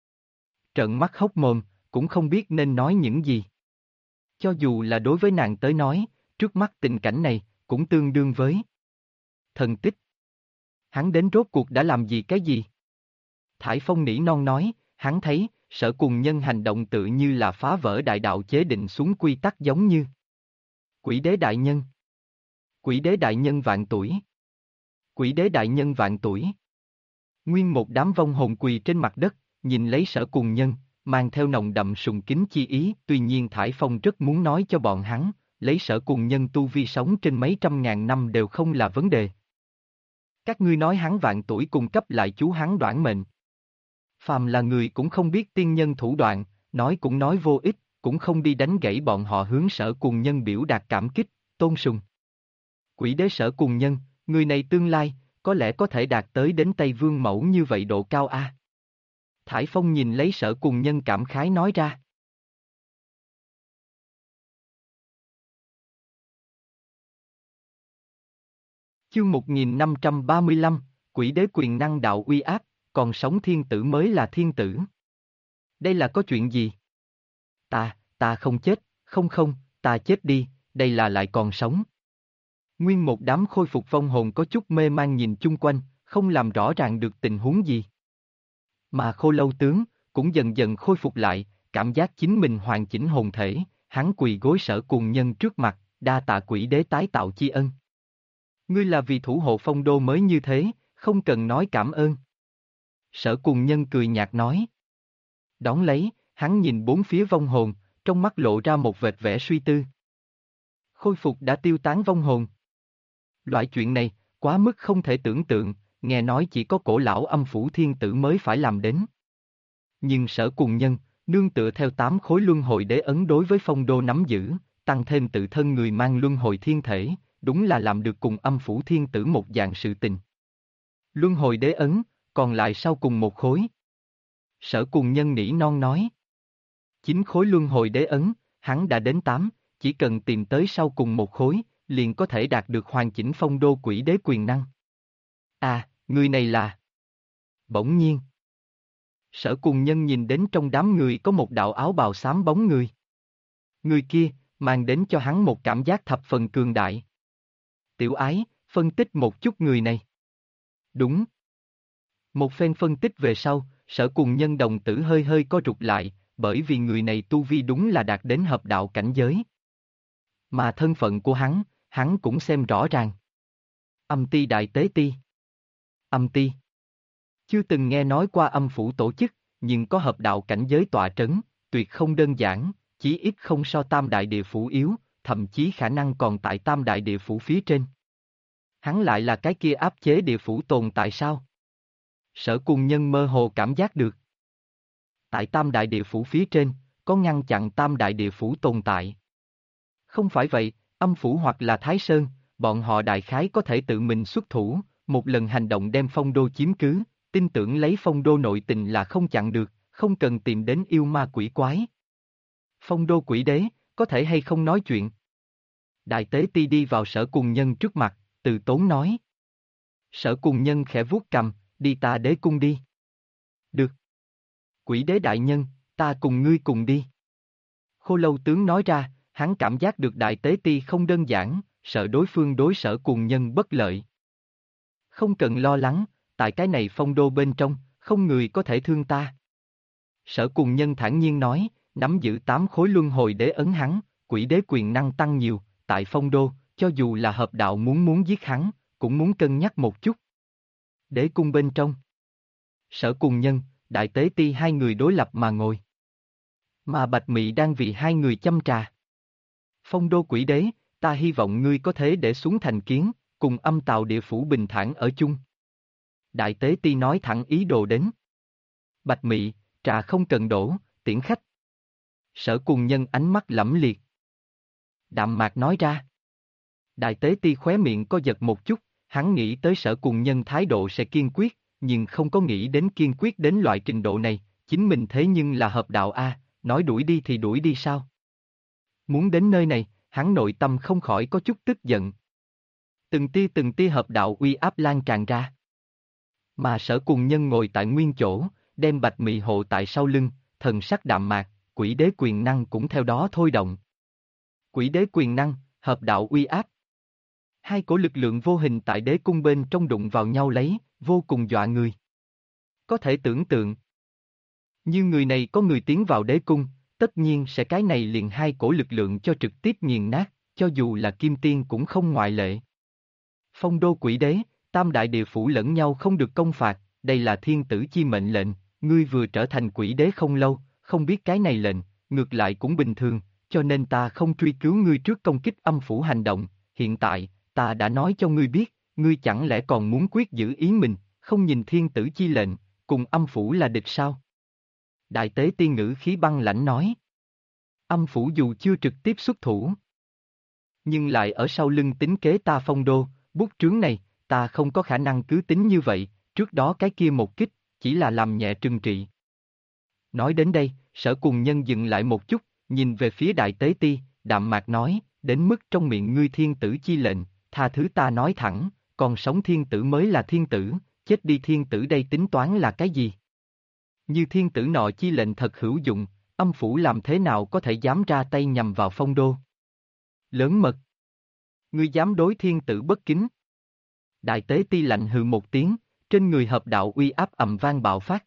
Trợn mắt hốc mồm, cũng không biết nên nói những gì. Cho dù là đối với nàng tới nói, trước mắt tình cảnh này, cũng tương đương với thần tích. Hắn đến rốt cuộc đã làm gì cái gì? Thải Phong nỉ non nói, hắn thấy, Sở Cùng Nhân hành động tự như là phá vỡ đại đạo chế định xuống quy tắc giống như Quỷ đế đại nhân. Quỷ đế đại nhân vạn tuổi. Quỷ đế đại nhân vạn tuổi. Nguyên một đám vong hồn quỳ trên mặt đất, nhìn lấy Sở Cùng Nhân, mang theo nồng đậm sùng kính chi ý, tuy nhiên Thải Phong rất muốn nói cho bọn hắn, lấy Sở Cùng Nhân tu vi sống trên mấy trăm ngàn năm đều không là vấn đề. Các ngươi nói hắn vạn tuổi cung cấp lại chú hắn đoản mệnh. Phàm là người cũng không biết tiên nhân thủ đoạn, nói cũng nói vô ích, cũng không đi đánh gãy bọn họ hướng Sở Cùng Nhân biểu đạt cảm kích, tôn sùng. Quỷ đế Sở Cùng Nhân, người này tương lai, có lẽ có thể đạt tới đến Tây Vương Mẫu như vậy độ cao a. Thải Phong nhìn lấy Sở Cùng Nhân cảm khái nói ra. Chương 1535, Quỷ đế quyền năng đạo uy áp, còn sống thiên tử mới là thiên tử. Đây là có chuyện gì? Ta không chết, không, ta chết đi, đây là lại còn sống. Nguyên một đám khôi phục vong hồn có chút mê man nhìn chung quanh, không làm rõ ràng được tình huống gì. Mà Khô Lâu tướng, cũng dần dần khôi phục lại, cảm giác chính mình hoàn chỉnh hồn thể, hắn quỳ gối Sở Cùng Nhân trước mặt, đa tạ quỷ đế tái tạo chi ân. Ngươi là vì thủ hộ phong đô mới như thế, không cần nói cảm ơn. Sở Cùng Nhân cười nhạt nói. Đón lấy, hắn nhìn bốn phía vong hồn, trong mắt lộ ra một vệt vẻ suy tư. Khôi phục đã tiêu tán vong hồn. Loại chuyện này, quá mức không thể tưởng tượng, nghe nói chỉ có cổ lão âm phủ thiên tử mới phải làm đến. Nhưng Sở Cùng Nhân, nương tựa theo 8 khối luân hồi đế ấn đối với phong đô nắm giữ, tăng thêm tự thân người mang luân hồi thiên thể, đúng là làm được cùng âm phủ thiên tử một dạng sự tình. Luân hồi đế ấn, còn lại sau cùng một khối. Sở Cùng Nhân nỉ non nói. 9 khối luân hồi đế ấn, hắn đã đến 8, chỉ cần tìm tới sau cùng một khối, liền có thể đạt được hoàn chỉnh phong đô quỷ đế quyền năng. À, người này là... Bỗng nhiên. Sở Cùng Nhân nhìn đến trong đám người có một đạo áo bào xám bóng người. Người kia, mang đến cho hắn một cảm giác thập phần cường đại. Tiểu Ái, phân tích một chút người này. Đúng. Một phen phân tích về sau, Sở Cùng Nhân đồng tử hơi hơi co rụt lại, bởi vì người này tu vi đúng là đạt đến hợp đạo cảnh giới. Mà thân phận của hắn cũng xem rõ ràng. Âm ti đại tế ti. Âm ti. Chưa từng nghe nói qua âm phủ tổ chức, nhưng có hợp đạo cảnh giới tọa trấn, tuyệt không đơn giản, chí ít không so tam đại địa phủ yếu, thậm chí khả năng còn tại tam đại địa phủ phía trên. Hắn lại là cái kia áp chế địa phủ tồn tại sao? Sở Cùng Nhân mơ hồ cảm giác được. Tại tam đại địa phủ phía trên, có ngăn chặn tam đại địa phủ tồn tại. Không phải vậy, âm phủ hoặc là Thái Sơn, bọn họ đại khái có thể tự mình xuất thủ, một lần hành động đem phong đô chiếm cứ, tin tưởng lấy phong đô nội tình là không chặn được, không cần tìm đến yêu ma quỷ quái. Phong đô quỷ đế, có thể hay không nói chuyện? Đại tế ti đi vào Sở Cùng Nhân trước mặt, từ tốn nói. Sở Cùng Nhân khẽ vuốt cầm, đi ta đế cung đi. Được. Quỷ đế đại nhân, ta cùng ngươi cùng đi. Khô Lâu tướng nói ra, hắn cảm giác được đại tế ti không đơn giản, sợ đối phương đối Sở Cùng Nhân bất lợi. Không cần lo lắng, tại cái này phong đô bên trong, không người có thể thương ta. Sở Cùng Nhân thản nhiên nói, nắm giữ 8 khối luân hồi đế ấn hắn, quỷ đế quyền năng tăng nhiều, tại phong đô, cho dù là hợp đạo muốn giết hắn, cũng muốn cân nhắc một chút. Đế cung bên trong. Sở Cùng Nhân, đại tế ti hai người đối lập mà ngồi. Mà Bạch Mị đang vì hai người châm trà. Phong đô quỷ đế, ta hy vọng ngươi có thể để xuống thành kiến, cùng âm tào địa phủ bình thản ở chung. Đại tế ti nói thẳng ý đồ đến. Bạch Mị, trà không cần đổ, tiễn khách. Sở Cùng Nhân ánh mắt lẫm liệt. Đạm mạc nói ra. Đại tế ti khóe miệng co giật một chút, hắn nghĩ tới Sở Cùng Nhân thái độ sẽ kiên quyết, nhưng không có nghĩ đến kiên quyết đến loại trình độ này, chính mình thế nhưng là hợp đạo a, nói đuổi đi thì đuổi đi sao? Muốn đến nơi này, hắn nội tâm không khỏi có chút tức giận. Từng tia hợp đạo uy áp lan tràn ra. Mà Sở Cùng Nhân ngồi tại nguyên chỗ, đem Bạch Mị hộ tại sau lưng, thần sắc đạm mạc, quỷ đế quyền năng cũng theo đó thôi động. Quỷ đế quyền năng, hợp đạo uy áp. Hai cổ lực lượng vô hình tại đế cung bên trong đụng vào nhau lấy, vô cùng dọa người. Có thể tưởng tượng. Như người này có người tiến vào đế cung, tất nhiên sẽ cái này liền hai cổ lực lượng cho trực tiếp nghiền nát, cho dù là kim tiên cũng không ngoại lệ. Phong đô quỷ đế, tam đại địa phủ lẫn nhau không được công phạt, đây là thiên tử chi mệnh lệnh, ngươi vừa trở thành quỷ đế không lâu, không biết cái này lệnh, ngược lại cũng bình thường, cho nên ta không truy cứu ngươi trước công kích âm phủ hành động, hiện tại, ta đã nói cho ngươi biết, ngươi chẳng lẽ còn muốn quyết giữ ý mình, không nhìn thiên tử chi lệnh, cùng âm phủ là địch sao? Đại tế tiên ngữ khí băng lãnh nói. Âm phủ dù chưa trực tiếp xuất thủ, nhưng lại ở sau lưng tính kế ta phong đô, bút trướng này, ta không có khả năng cứ tính như vậy, trước đó cái kia một kích, chỉ là làm nhẹ trừng trị. Nói đến đây, Sở Cùng Nhân dừng lại một chút, nhìn về phía Đại Tế Ti, đạm mạc nói, đến mức trong miệng ngươi thiên tử chi lệnh, tha thứ ta nói thẳng, còn sống thiên tử mới là thiên tử, chết đi thiên tử đây tính toán là cái gì? Như thiên tử nọ chi lệnh thật hữu dụng, âm phủ làm thế nào có thể dám ra tay nhằm vào phong đô? Lớn mật. Ngươi dám đối thiên tử bất kính. Đại Tế Ti lạnh hừ một tiếng, trên người hợp đạo uy áp ầm vang bạo phát.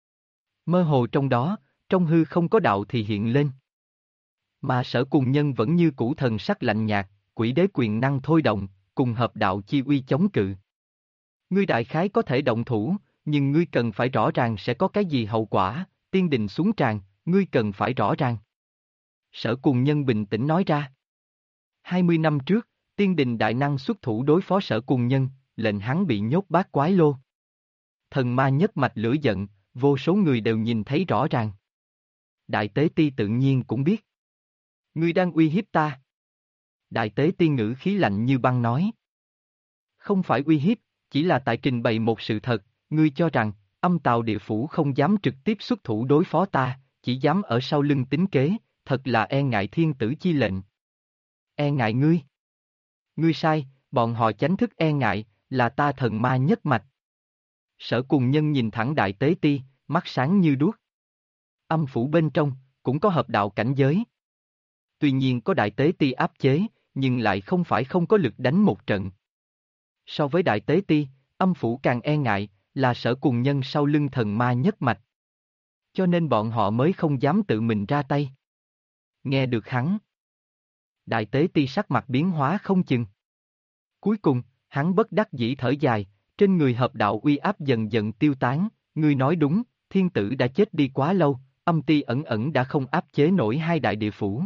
Mơ hồ trong đó, trong hư không có đạo thì hiện lên. Mà Sở Cùng Nhân vẫn như cũ thần sắc lạnh nhạt, quỷ đế quyền năng thôi động, cùng hợp đạo chi uy chống cự. Ngươi đại khái có thể động thủ, nhưng ngươi cần phải rõ ràng sẽ có cái gì hậu quả, tiên đình xuống tràn, ngươi cần phải rõ ràng. Sở Cùng Nhân bình tĩnh nói ra. 20 năm trước, tiên đình đại năng xuất thủ đối phó Sở Cùng Nhân, lệnh hắn bị nhốt bát quái lô. Thần ma nhất mạch lửa giận, vô số người đều nhìn thấy rõ ràng. Đại Tế Ti tự nhiên cũng biết. Ngươi đang uy hiếp ta. Đại Tế Ti ngữ khí lạnh như băng nói. Không phải uy hiếp, chỉ là tại trình bày một sự thật, ngươi cho rằng, âm tào địa phủ không dám trực tiếp xuất thủ đối phó ta, chỉ dám ở sau lưng tính kế, thật là e ngại thiên tử chi lệnh. E ngại ngươi. Ngươi sai, bọn họ chánh thức e ngại, là ta thần ma nhất mạch. Sở Cùng Nhân nhìn thẳng Đại Tế Ti, mắt sáng như đuốc. Âm phủ bên trong, cũng có hợp đạo cảnh giới. Tuy nhiên có Đại Tế Ti áp chế, nhưng lại không phải không có lực đánh một trận. So với Đại Tế Ti, âm phủ càng e ngại, là Sở Cùng Nhân sau lưng thần ma nhất mạch. Cho nên bọn họ mới không dám tự mình ra tay. Nghe được hắn. Đại Tế Ti sắc mặt biến hóa không chừng. Cuối cùng, hắn bất đắc dĩ thở dài, trên người hợp đạo uy áp dần dần tiêu tán, ngươi nói đúng, thiên tử đã chết đi quá lâu, âm ti ẩn ẩn đã không áp chế nổi hai đại địa phủ.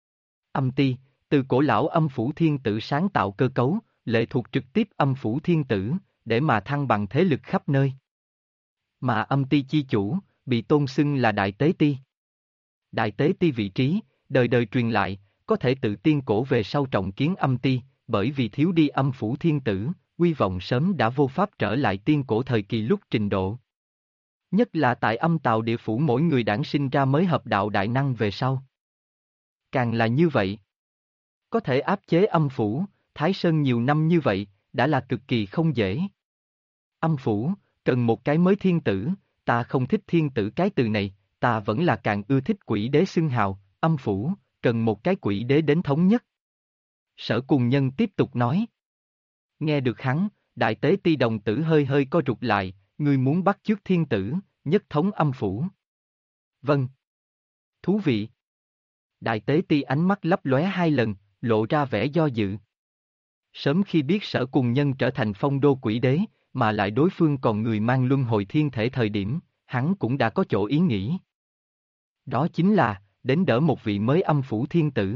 Âm ti, từ cổ lão âm phủ thiên tử sáng tạo cơ cấu, lệ thuộc trực tiếp âm phủ thiên tử, để mà thăng bằng thế lực khắp nơi. Mà âm ti chi chủ, bị tôn xưng là Đại Tế Ti. Đại Tế Ti vị trí, đời đời truyền lại, có thể tự tiên cổ về sau trọng kiến âm ti, bởi vì thiếu đi âm phủ thiên tử, quy vọng sớm đã vô pháp trở lại tiên cổ thời kỳ lúc trình độ. Nhất là tại âm tào địa phủ mỗi người đản sinh ra mới hợp đạo đại năng về sau. Càng là như vậy. Có thể áp chế âm phủ, Thái Sơn nhiều năm như vậy, đã là cực kỳ không dễ. Âm phủ, cần một cái mới thiên tử, ta không thích thiên tử cái từ này, ta vẫn là càng ưa thích quỷ đế xưng hào, âm phủ, cần một cái quỷ đế đến thống nhất. Sở Cùng Nhân tiếp tục nói. Nghe được hắn, Đại Tế Ti đồng tử hơi hơi co rụt lại, ngươi muốn bắt chước thiên tử, nhất thống âm phủ. Vâng. Thú vị. Đại Tế Ti ánh mắt lấp lóe hai lần, lộ ra vẻ do dự. Sớm khi biết Sở Cùng Nhân trở thành phong đô quỷ đế, mà lại đối phương còn người mang luân hồi thiên thể thời điểm, hắn cũng đã có chỗ ý nghĩ. Đó chính là, đến đỡ một vị mới âm phủ thiên tử.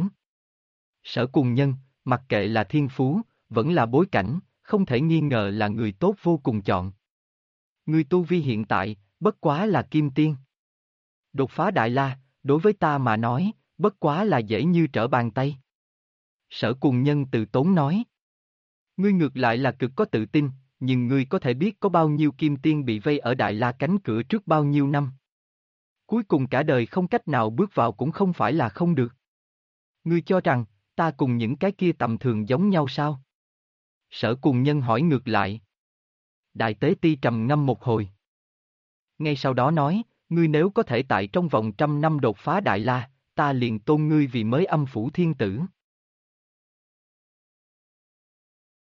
Sở Cùng Nhân, mặc kệ là thiên phú, vẫn là bối cảnh, không thể nghi ngờ là người tốt vô cùng chọn. Người tu vi hiện tại, bất quá là kim tiên. Đột phá Đại La, đối với ta mà nói, bất quá là dễ như trở bàn tay. Sở Cùng Nhân từ tốn nói. Ngươi ngược lại là cực có tự tin, nhưng ngươi có thể biết có bao nhiêu kim tiên bị vây ở Đại La cánh cửa trước bao nhiêu năm. Cuối cùng cả đời không cách nào bước vào cũng không phải là không được. Ngươi cho rằng, ta cùng những cái kia tầm thường giống nhau sao? Sở Cùng Nhân hỏi ngược lại. Đại Tế Ti trầm ngâm một hồi. Ngay sau đó nói, ngươi nếu có thể tại trong vòng 100 năm đột phá Đại La, ta liền tôn ngươi vì mới âm phủ thiên tử.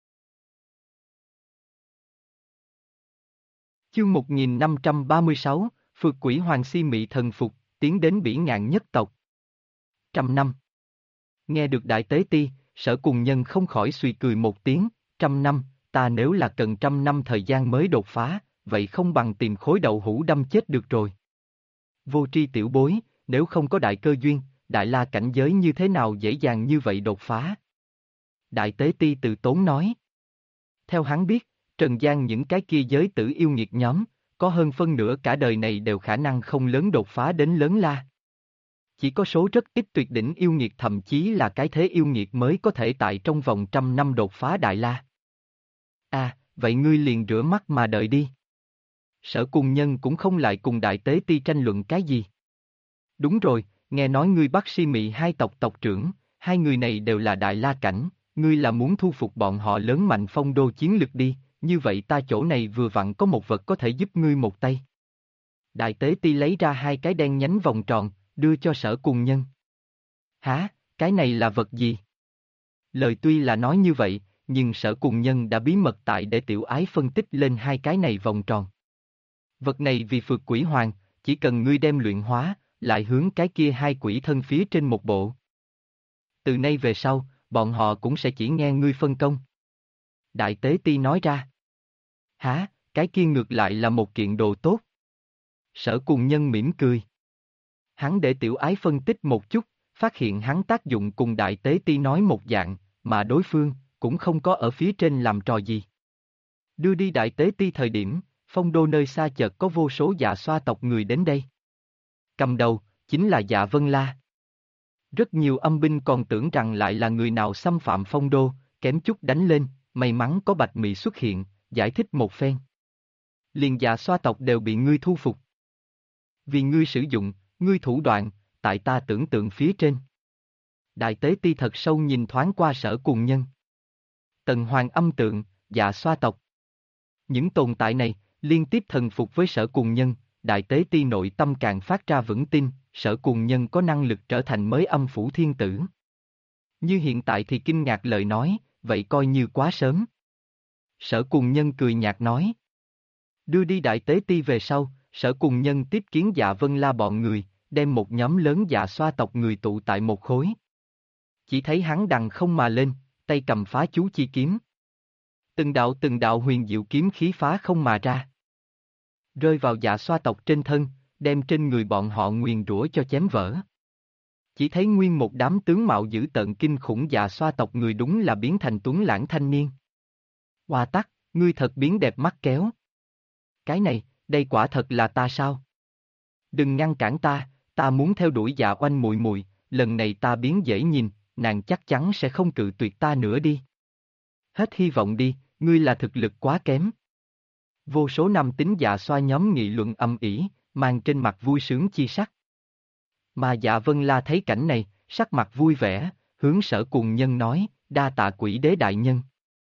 Chương 1536, Phượt Quỷ Hoàng Si Mị thần phục, tiến đến bỉ ngạn nhất tộc. 100 năm. Nghe được Đại Tế Ti, Sở Cùng Nhân không khỏi suy cười một tiếng, 100 năm, ta nếu là cần 100 năm thời gian mới đột phá, vậy không bằng tìm khối đậu hũ đâm chết được rồi. Vô tri tiểu bối, nếu không có đại cơ duyên, Đại La cảnh giới như thế nào dễ dàng như vậy đột phá? Đại Tế Ti từ tốn nói. Theo hắn biết, trần gian những cái kia giới tử yêu nghiệt nhóm, có hơn phân nửa cả đời này đều khả năng không lớn đột phá đến lớn la. Chỉ có số rất ít tuyệt đỉnh yêu nghiệt thậm chí là cái thế yêu nghiệt mới có thể tại trong vòng 100 năm đột phá Đại La. Vậy ngươi liền rửa mắt mà đợi đi. Sở Cùng Nhân cũng không lại cùng Đại Tế Ti tranh luận cái gì. Đúng rồi, nghe nói ngươi bắt Si Mị hai tộc tộc trưởng, hai người này đều là Đại La cảnh, ngươi là muốn thu phục bọn họ lớn mạnh phong đô chiến lực đi, như vậy ta chỗ này vừa vặn có một vật có thể giúp ngươi một tay. Đại Tế Ti lấy ra hai cái đen nhánh vòng tròn, đưa cho Sở Cùng Nhân. Hả, cái này là vật gì? Lời tuy là nói như vậy, nhưng Sở Cùng Nhân đã bí mật tại để tiểu ái phân tích lên hai cái này vòng tròn. Vật này vì Phượt Quỷ Hoàng, chỉ cần ngươi đem luyện hóa, lại hướng cái kia hai quỷ thân phía trên một bộ. Từ nay về sau, bọn họ cũng sẽ chỉ nghe ngươi phân công. Đại Tế Ti nói ra. Hả, cái kia ngược lại là một kiện đồ tốt. Sở Cùng Nhân mỉm cười. Hắn để tiểu ái phân tích một chút, phát hiện hắn tác dụng cùng Đại Tế Ti nói một dạng, mà đối phương cũng không có ở phía trên làm trò gì. Đưa đi Đại Tế Ti thời điểm, phong đô nơi xa chợt có vô số Dạ Xoa tộc người đến đây. Cầm đầu, chính là Dạ Vân La. Rất nhiều âm binh còn tưởng rằng lại là người nào xâm phạm phong đô, kém chút đánh lên, may mắn có Bạch Mị xuất hiện, giải thích một phen. Liền Dạ Xoa tộc đều bị ngươi thu phục. Vì ngươi sử dụng, ngươi thủ đoạn, tại ta tưởng tượng phía trên. Đại Tế Ti thật sâu nhìn thoáng qua Sở Cùng Nhân. Tần Hoàng âm tượng, Dạ Xoa tộc. Những tồn tại này, liên tiếp thần phục với Sở Cùng Nhân, Đại Tế Ti nội tâm càng phát ra vững tin, Sở Cùng Nhân có năng lực trở thành mới âm phủ thiên tử. Như hiện tại thì kinh ngạc lời nói, vậy coi như quá sớm. Sở Cùng Nhân cười nhạt nói. Đưa đi Đại Tế Ti về sau, Sở Cùng Nhân tiếp kiến Dạ Vân La bọn người, đem một nhóm lớn Dạ Xoa tộc người tụ tại một khối. Chỉ thấy hắn đằng không mà lên, tay cầm phá chú chi kiếm. Từng đạo huyền diệu kiếm khí phá không mà ra. Rơi vào Dạ Xoa tộc trên thân, đem trên người bọn họ nguyền rủa cho chém vỡ. Chỉ thấy nguyên một đám tướng mạo dữ tợn kinh khủng Dạ Xoa tộc người đúng là biến thành tuấn lãng thanh niên. Hoa Tắc, ngươi thật biến đẹp mắt kéo. Cái này, đây quả thật là ta sao? Đừng ngăn cản ta muốn theo đuổi Dạ Oanh muội muội, lần này ta biến dễ nhìn, nàng chắc chắn sẽ không cự tuyệt ta nữa đi. Hết hy vọng đi, ngươi là thực lực quá kém. Vô số nam tính Dạ Xoa nhóm nghị luận âm ỉ, mang trên mặt vui sướng chi sắc. Mà Dạ Vân La thấy cảnh này, sắc mặt vui vẻ, hướng Sở Cùng Nhân nói, đa tạ quỷ đế đại nhân.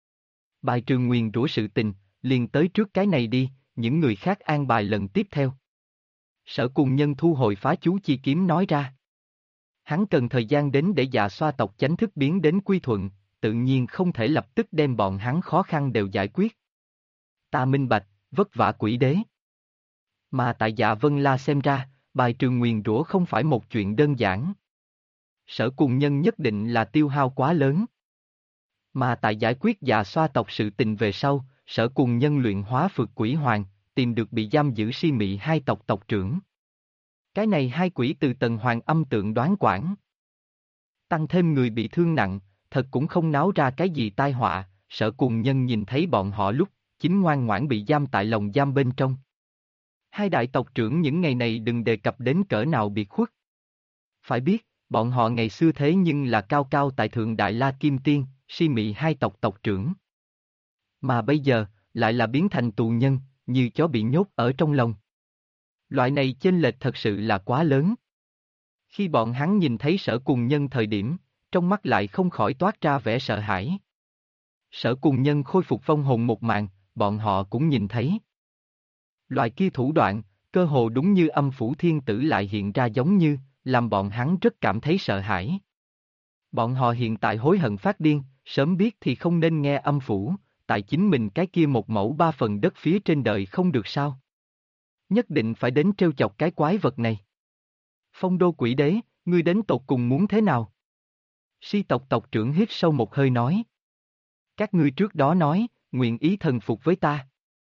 Bài trừ nguyền rủa sự tình, liền tới trước cái này đi, những người khác an bài lần tiếp theo. Sở Cùng Nhân thu hồi phá chú chi kiếm nói ra. Hắn cần thời gian đến để Dạ Xoa tộc chánh thức biến đến quy thuận, tự nhiên không thể lập tức đem bọn hắn khó khăn đều giải quyết. Ta minh bạch, vất vả quỷ đế. Mà tại Dạ Vân La xem ra, bài trừ nguyền rủa không phải một chuyện đơn giản. Sở Cùng Nhân nhất định là tiêu hao quá lớn. Mà tại giải quyết Dạ Xoa tộc sự tình về sau, Sở Cùng Nhân luyện hóa Phượt Quỷ Hoàng, tìm được bị giam giữ Si Mị hai tộc tộc trưởng. Cái này hai quỷ từ Tần Hoàng âm tượng đoán quản. Tăng thêm người bị thương nặng, thật cũng không náo ra cái gì tai họa, Sở Cùng Nhân nhìn thấy bọn họ lúc, chính ngoan ngoãn bị giam tại lồng giam bên trong. Hai đại tộc trưởng những ngày này đừng đề cập đến cỡ nào biệt khuất. Phải biết, bọn họ ngày xưa thế nhưng là cao cao tại thượng Đại La Kim Tiên, Si Mị hai tộc tộc trưởng. Mà bây giờ, lại là biến thành tù nhân, như chó bị nhốt ở trong lồng. Loại này chênh lệch thật sự là quá lớn. Khi bọn hắn nhìn thấy Sở Cùng Nhân thời điểm, trong mắt lại không khỏi toát ra vẻ sợ hãi. Sở Cùng Nhân khôi phục vong hồn một màn, bọn họ cũng nhìn thấy. Loại kia thủ đoạn, cơ hồ đúng như âm phủ thiên tử lại hiện ra giống như, làm bọn hắn rất cảm thấy sợ hãi. Bọn họ hiện tại hối hận phát điên, sớm biết thì không nên nghe âm phủ, tại chính mình cái kia 1 mẫu 3 phần đất phía trên đời không được sao? Nhất định phải đến trêu chọc cái quái vật này. Phong Đô Quỷ Đế, ngươi đến tột cùng muốn thế nào? Si tộc tộc trưởng hít sâu một hơi nói. Các ngươi trước đó nói, nguyện ý thần phục với ta.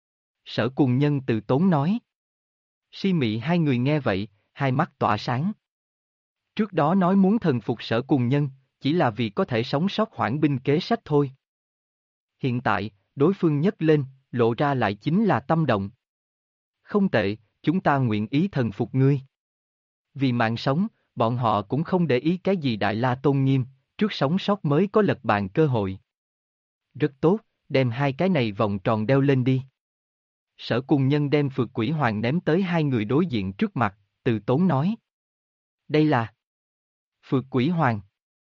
Sở Cùng Nhân từ tốn nói. Si Mị hai người nghe vậy, hai mắt tỏa sáng. Trước đó nói muốn thần phục Sở Cùng Nhân, chỉ là vì có thể sống sót hoãn binh kế sách thôi. Hiện tại, đối phương nhấc lên, lộ ra lại chính là tâm động. Không tệ, chúng ta nguyện ý thần phục ngươi. Vì mạng sống, bọn họ cũng không để ý cái gì Đại La tôn nghiêm, trước sống sót mới có lật bàn cơ hội. Rất tốt, đem hai cái này vòng tròn đeo lên đi. Sở Cùng Nhân đem Phược Quỷ Hoàng ném tới hai người đối diện trước mặt, từ tốn nói. Đây là Phược Quỷ Hoàng.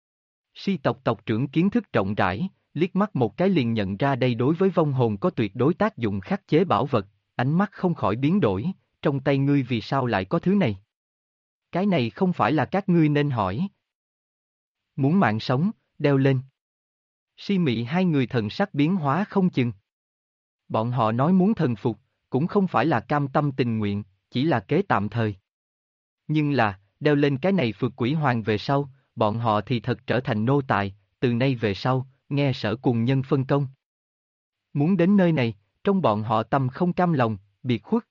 Si tộc tộc trưởng kiến thức rộng rãi, liếc mắt một cái liền nhận ra đây đối với vong hồn có tuyệt đối tác dụng khắc chế bảo vật, ánh mắt không khỏi biến đổi, trong tay ngươi vì sao lại có thứ này? Cái này không phải là các ngươi nên hỏi. Muốn mạng sống, đeo lên. Si Mị hai người thần sắc biến hóa không chừng. Bọn họ nói muốn thần phục, cũng không phải là cam tâm tình nguyện, chỉ là kế tạm thời. Nhưng là, đeo lên cái này Phược Quỷ Hoàng về sau, bọn họ thì thật trở thành nô tài, từ nay về sau, nghe Sở Cùng Nhân phân công. Muốn đến nơi này, trong bọn họ tâm không cam lòng, biệt khuất.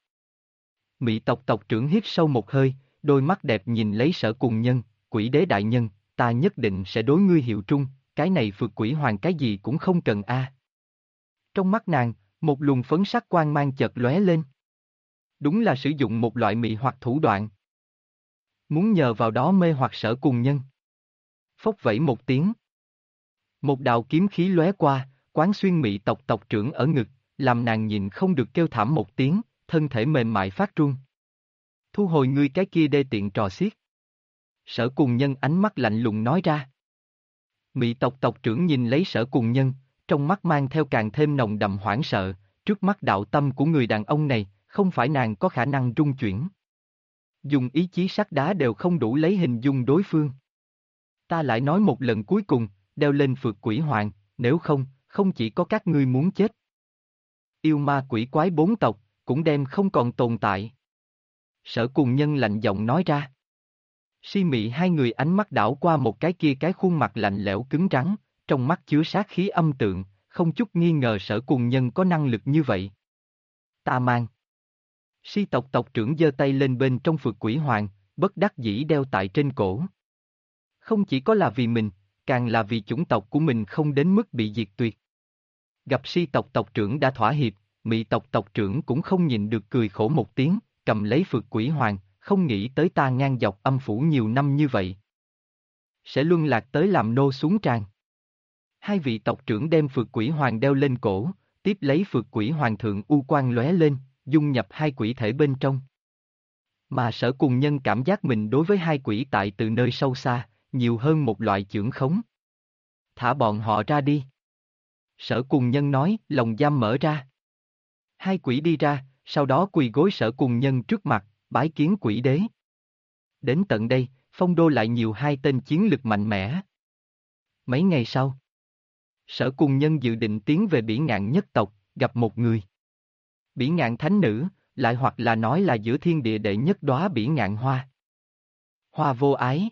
Mị tộc tộc trưởng hít sâu một hơi, đôi mắt đẹp nhìn lấy Sở Cùng Nhân, Quỷ Đế đại nhân, ta nhất định sẽ đối ngươi hiệu trung, cái này Phược Quỷ Hoàng cái gì cũng không cần a. Trong mắt nàng, một luồng phấn sắc quang mang chợt lóe lên. Đúng là sử dụng một loại mị hoặc thủ đoạn. Muốn nhờ vào đó mê hoặc Sở Cùng Nhân. Phốc vẩy một tiếng. Một đạo kiếm khí lóe qua, quán xuyên mị tộc tộc trưởng ở ngực, làm nàng nhìn không được kêu thảm một tiếng, thân thể mềm mại phát run. Thu hồi ngươi cái kia đê tiện trò xiết. Sở Cùng Nhân ánh mắt lạnh lùng nói ra. Mị tộc tộc trưởng nhìn lấy Sở Cùng Nhân, trong mắt mang theo càng thêm nồng đậm hoảng sợ, trước mắt đạo tâm của người đàn ông này, không phải nàng có khả năng rung chuyển. Dùng ý chí sắt đá đều không đủ lấy hình dung đối phương. Ta lại nói một lần cuối cùng, đeo lên Phược Quỷ Hoàng, nếu không, không chỉ có các ngươi muốn chết. Yêu ma quỷ quái 4 tộc, cũng đem không còn tồn tại. Sở Cùng Nhân lạnh giọng nói ra. Si Mị hai người ánh mắt đảo qua một cái kia cái khuôn mặt lạnh lẽo cứng rắn, trong mắt chứa sát khí âm tượng, không chút nghi ngờ Sở Cùng Nhân có năng lực như vậy. Ta mang. Si tộc tộc trưởng giơ tay lên bên trong Phược Quỷ Hoàng, bất đắc dĩ đeo tại trên cổ. Không chỉ có là vì mình, càng là vì chủng tộc của mình không đến mức bị diệt tuyệt. Gặp Si tộc tộc trưởng đã thỏa hiệp, Mị tộc tộc trưởng cũng không nhịn được cười khổ một tiếng, cầm lấy Phược Quỷ Hoàng, không nghĩ tới ta ngang dọc âm phủ nhiều năm như vậy. Sẽ luân lạc tới làm nô xuống tràng. Hai vị tộc trưởng đem Phược Quỷ Hoàng đeo lên cổ, tiếp lấy Phược Quỷ Hoàng thượng u quang lóe lên, dung nhập hai quỷ thể bên trong. Mà Sở Cùng Nhân cảm giác mình đối với hai quỷ tại từ nơi sâu xa, nhiều hơn một loại chưởng khống. Thả bọn họ ra đi. Sở Cùng Nhân nói, lồng giam mở ra. Hai quỷ đi ra, sau đó quỳ gối Sở Cùng Nhân trước mặt, bái kiến quỷ đế. Đến tận đây, Phong Đô lại nhiều hai tên chiến lực mạnh mẽ. Mấy ngày sau, Sở Cùng Nhân dự định tiến về Bỉ Ngạn nhất tộc, gặp một người. Bỉ Ngạn thánh nữ, lại hoặc là nói là giữa thiên địa đệ nhất đóa Bỉ Ngạn hoa. Hoa vô ái.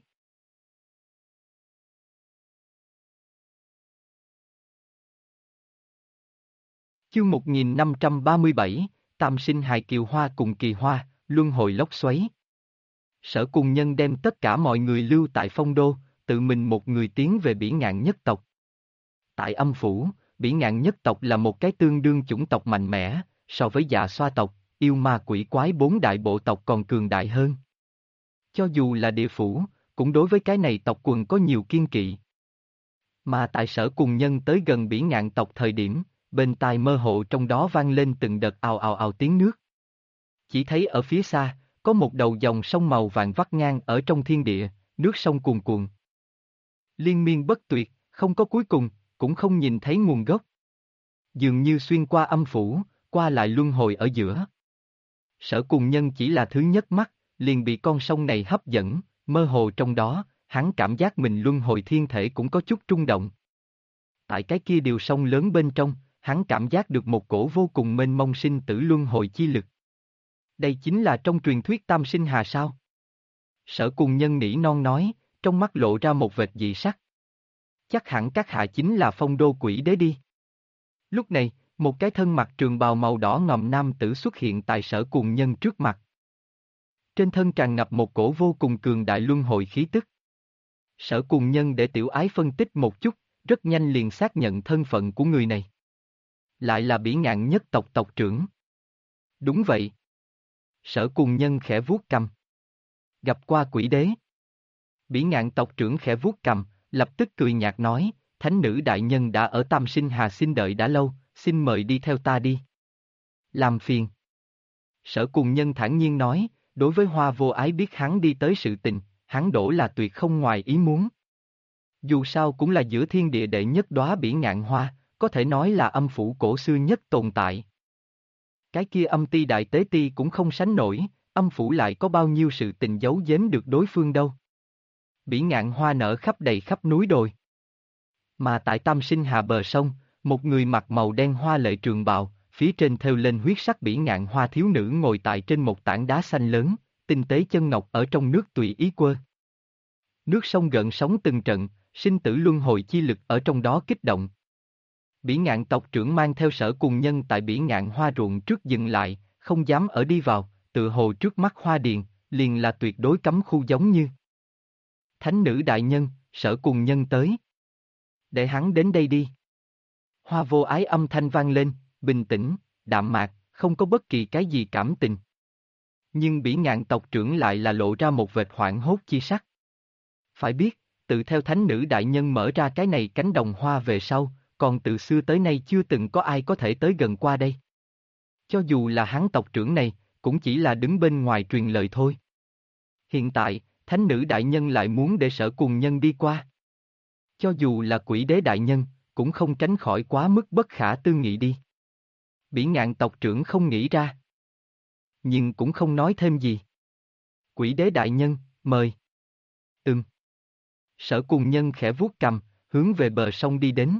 Chương 1537, Tam sinh hài kiều hoa cùng kỳ hoa, luân hồi lốc xoáy. Sở Cùng Nhân đem tất cả mọi người lưu tại Phong Đô, tự mình một người tiến về Bỉ Ngạn nhất tộc. Tại âm phủ, Bỉ Ngạn nhất tộc là một cái tương đương chủng tộc mạnh mẽ, so với Dạ Xoa tộc, yêu ma quỷ quái 4 đại bộ tộc còn cường đại hơn. Cho dù là địa phủ, cũng đối với cái này tộc quần có nhiều kiên kỵ. Mà tại Sở Cùng Nhân tới gần Bỉ Ngạn tộc thời điểm, bên tai mơ hồ trong đó vang lên từng đợt ào ào ào tiếng nước. Chỉ thấy ở phía xa, có một đầu dòng sông màu vàng vắt ngang ở trong thiên địa, nước sông cuồn cuộn. Liên miên bất tuyệt, không có cuối cùng, cũng không nhìn thấy nguồn gốc. Dường như xuyên qua âm phủ, qua lại luân hồi ở giữa. Sở Cùng Nhân chỉ là thứ nhất mắt, liền bị con sông này hấp dẫn, mơ hồ trong đó, hắn cảm giác mình luân hồi thiên thể cũng có chút rung động. Tại cái kia điều sông lớn bên trong, hắn cảm giác được một cổ vô cùng mênh mông sinh tử luân hồi chi lực. Đây chính là trong truyền thuyết Tam Sinh Hà sao? Sở Cùng Nhân nỉ non nói, trong mắt lộ ra một vệt dị sắc. Chắc hẳn các hạ chính là Phong Đô Quỷ Đế đi. Lúc này, một cái thân mặc trường bào màu đỏ ngòm nam tử xuất hiện tại Sở Cùng Nhân trước mặt. Trên thân tràn ngập một cổ vô cùng cường đại luân hồi khí tức. Sở Cùng Nhân để Tiểu Ái phân tích một chút, rất nhanh liền xác nhận thân phận của người này. Lại là Bỉ Ngạn Nhất tộc tộc trưởng. Đúng vậy. Sở Cùng Nhân khẽ vuốt cằm. Gặp qua Quỷ Đế. Bỉ Ngạn tộc trưởng khẽ vuốt cằm, lập tức cười nhạt nói, thánh nữ đại nhân đã ở Tam Sinh Hà xin đợi đã lâu, xin mời đi theo ta đi. Làm phiền. Sở Cùng Nhân thản nhiên nói, đối với Hoa Vô Ái biết hắn đi tới sự tình, hắn đổ là tuyệt không ngoài ý muốn. Dù sao cũng là giữa thiên địa đệ nhất đóa bỉ ngạn hoa, có thể nói là âm phủ cổ xưa nhất tồn tại. Cái kia âm ti đại tế ti cũng không sánh nổi, âm phủ lại có bao nhiêu sự tình giấu giếm được đối phương đâu. Bỉ ngạn hoa nở khắp đầy khắp núi đồi. Mà tại Tam Sinh Hà bờ sông, một người mặc màu đen hoa lệ trường bào, phía trên thêu lên huyết sắc bỉ ngạn hoa thiếu nữ ngồi tại trên một tảng đá xanh lớn, tinh tế chân ngọc ở trong nước tùy ý quơ. Nước sông gợn sóng từng trận, sinh tử luân hồi chi lực ở trong đó kích động. Bỉ Ngạn tộc trưởng mang theo Sở Cùng Nhân tại Bỉ Ngạn hoa ruộng trước dừng lại, không dám ở đi vào, tự hồ trước mắt hoa điền, liền là tuyệt đối cấm khu giống như. Thánh nữ đại nhân, Sở Cùng Nhân tới. Để hắn đến đây đi. Hoa Vô Ái âm thanh vang lên, bình tĩnh, đạm mạc, không có bất kỳ cái gì cảm tình. Nhưng Bỉ Ngạn tộc trưởng lại là lộ ra một vệt hoảng hốt chi sắc. Phải biết, tự theo thánh nữ đại nhân mở ra cái này cánh đồng hoa về sau, còn từ xưa tới nay chưa từng có ai có thể tới gần qua đây. Cho dù là hắn tộc trưởng này, cũng chỉ là đứng bên ngoài truyền lời thôi. Hiện tại, thánh nữ đại nhân lại muốn để Sở Cùng Nhân đi qua. Cho dù là Quỷ Đế đại nhân, cũng không tránh khỏi quá mức bất khả tư nghị đi. Bỉ Ngạn tộc trưởng không nghĩ ra. Nhưng cũng không nói thêm gì. Quỷ Đế đại nhân, mời. Sở Cùng Nhân khẽ vuốt cằm, hướng về bờ sông đi đến.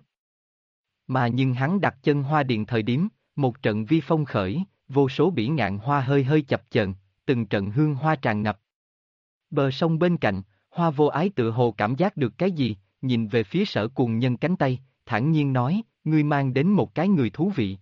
Mà nhưng hắn đặt chân hoa điền thời điểm, một trận vi phong khởi, vô số bỉ ngạn hoa hơi hơi chập chờn, từng trận hương hoa tràn ngập. Bờ sông bên cạnh, Hoa Vô Ái tự hồ cảm giác được cái gì, nhìn về phía Sở Cùng Nhân cánh tay, thản nhiên nói, ngươi mang đến một cái người thú vị.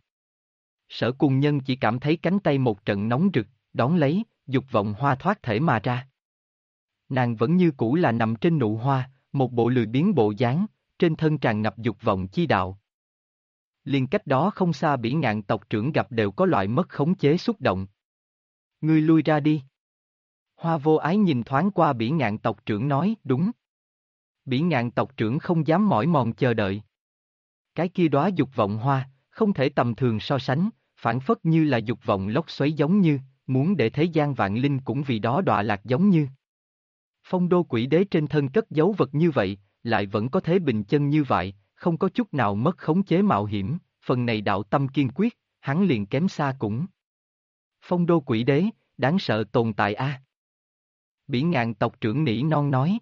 Sở Cùng Nhân chỉ cảm thấy cánh tay một trận nóng rực, đón lấy, dục vọng hoa thoát thể mà ra. Nàng vẫn như cũ là nằm trên nụ hoa, một bộ lười biếng bộ dáng, trên thân tràn ngập dục vọng chi đạo. Liền cách đó không xa Bỉ Ngạn tộc trưởng gặp đều có loại mất khống chế xúc động. Ngươi lui ra đi. Hoa Vô Ái nhìn thoáng qua Bỉ Ngạn tộc trưởng nói, đúng. Bỉ Ngạn tộc trưởng không dám mỏi mòn chờ đợi. Cái kia đóa dục vọng hoa, không thể tầm thường so sánh, phản phất như là dục vọng lốc xoáy giống như, muốn để thế gian vạn linh cũng vì đó đọa lạc giống như. Phong Đô Quỷ Đế trên thân cất giấu vật như vậy, lại vẫn có thế bình chân như vậy, không có chút nào mất khống chế mạo hiểm, phần này đạo tâm kiên quyết, hắn liền kém xa cũng. Phong Đô Quỷ Đế, đáng sợ tồn tại a. Bỉ Ngạn tộc trưởng nỉ non nói.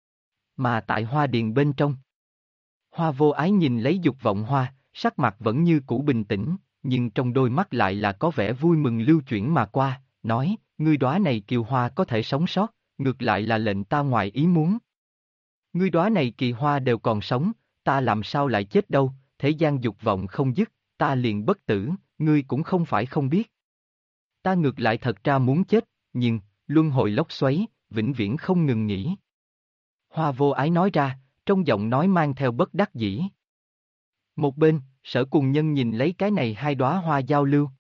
Mà tại hoa điền bên trong. Hoa Vô Ái nhìn lấy dục vọng hoa, sắc mặt vẫn như cũ bình tĩnh, nhưng trong đôi mắt lại là có vẻ vui mừng lưu chuyển mà qua, nói, ngươi đóa này kiều hoa có thể sống sót, ngược lại là lệnh ta ngoài ý muốn. Ngươi đóa này kỳ hoa đều còn sống, ta làm sao lại chết đâu, thế gian dục vọng không dứt, ta liền bất tử, ngươi cũng không phải không biết. Ta ngược lại thật ra muốn chết, nhưng, luân hồi lốc xoáy, vĩnh viễn không ngừng nghỉ. Hoa Vô Ái nói ra, trong giọng nói mang theo bất đắc dĩ. Một bên, Sở Cùng Nhân nhìn lấy cái này hai đóa hoa giao lưu.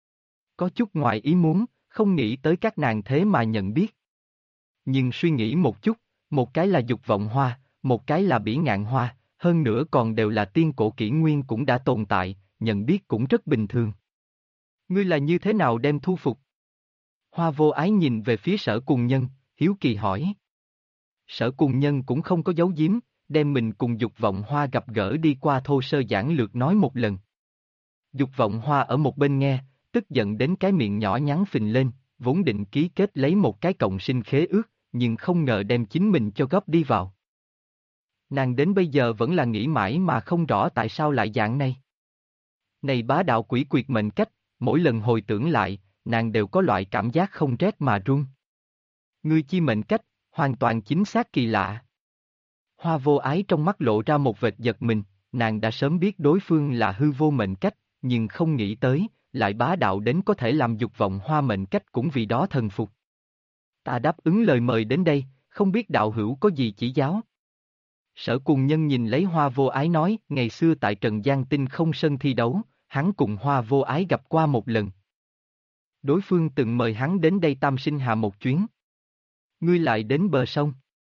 Có chút ngoài ý muốn, không nghĩ tới các nàng thế mà nhận biết. Nhưng suy nghĩ một chút, một cái là dục vọng hoa, một cái là bỉ ngạn hoa, hơn nữa còn đều là tiên cổ kỷ nguyên cũng đã tồn tại, nhận biết cũng rất bình thường. Ngươi là như thế nào đem thu phục? Hoa Vô Ái nhìn về phía Sở Cùng Nhân, hiếu kỳ hỏi. Sở Cùng Nhân cũng không có giấu giếm, đem mình cùng dục vọng hoa gặp gỡ đi qua thô sơ giản lược nói một lần. Dục vọng hoa ở một bên nghe, tức giận đến cái miệng nhỏ nhắn phình lên, vốn định ký kết lấy một cái cộng sinh khế ước, nhưng không ngờ đem chính mình cho góp đi vào. Nàng đến bây giờ vẫn là nghĩ mãi mà không rõ tại sao lại dạng này. Này bá đạo quỷ quyệt mệnh cách, mỗi lần hồi tưởng lại, nàng đều có loại cảm giác không rét mà run. Ngươi chi mệnh cách, hoàn toàn chính xác kỳ lạ. Hoa vô ái trong mắt lộ ra một vệt giật mình, nàng đã sớm biết đối phương là hư vô mệnh cách, nhưng không nghĩ tới, lại bá đạo đến có thể làm dục vọng hoa mệnh cách cũng vì đó thần phục. Ta đáp ứng lời mời đến đây, không biết đạo hữu có gì chỉ giáo. Sở Cùng Nhân nhìn lấy Hoa vô ái nói, ngày xưa tại Trần Giang Tinh không sân thi đấu, hắn cùng Hoa vô ái gặp qua một lần. Đối phương từng mời hắn đến đây Tam Sinh Hà một chuyến. Ngươi lại đến bờ sông.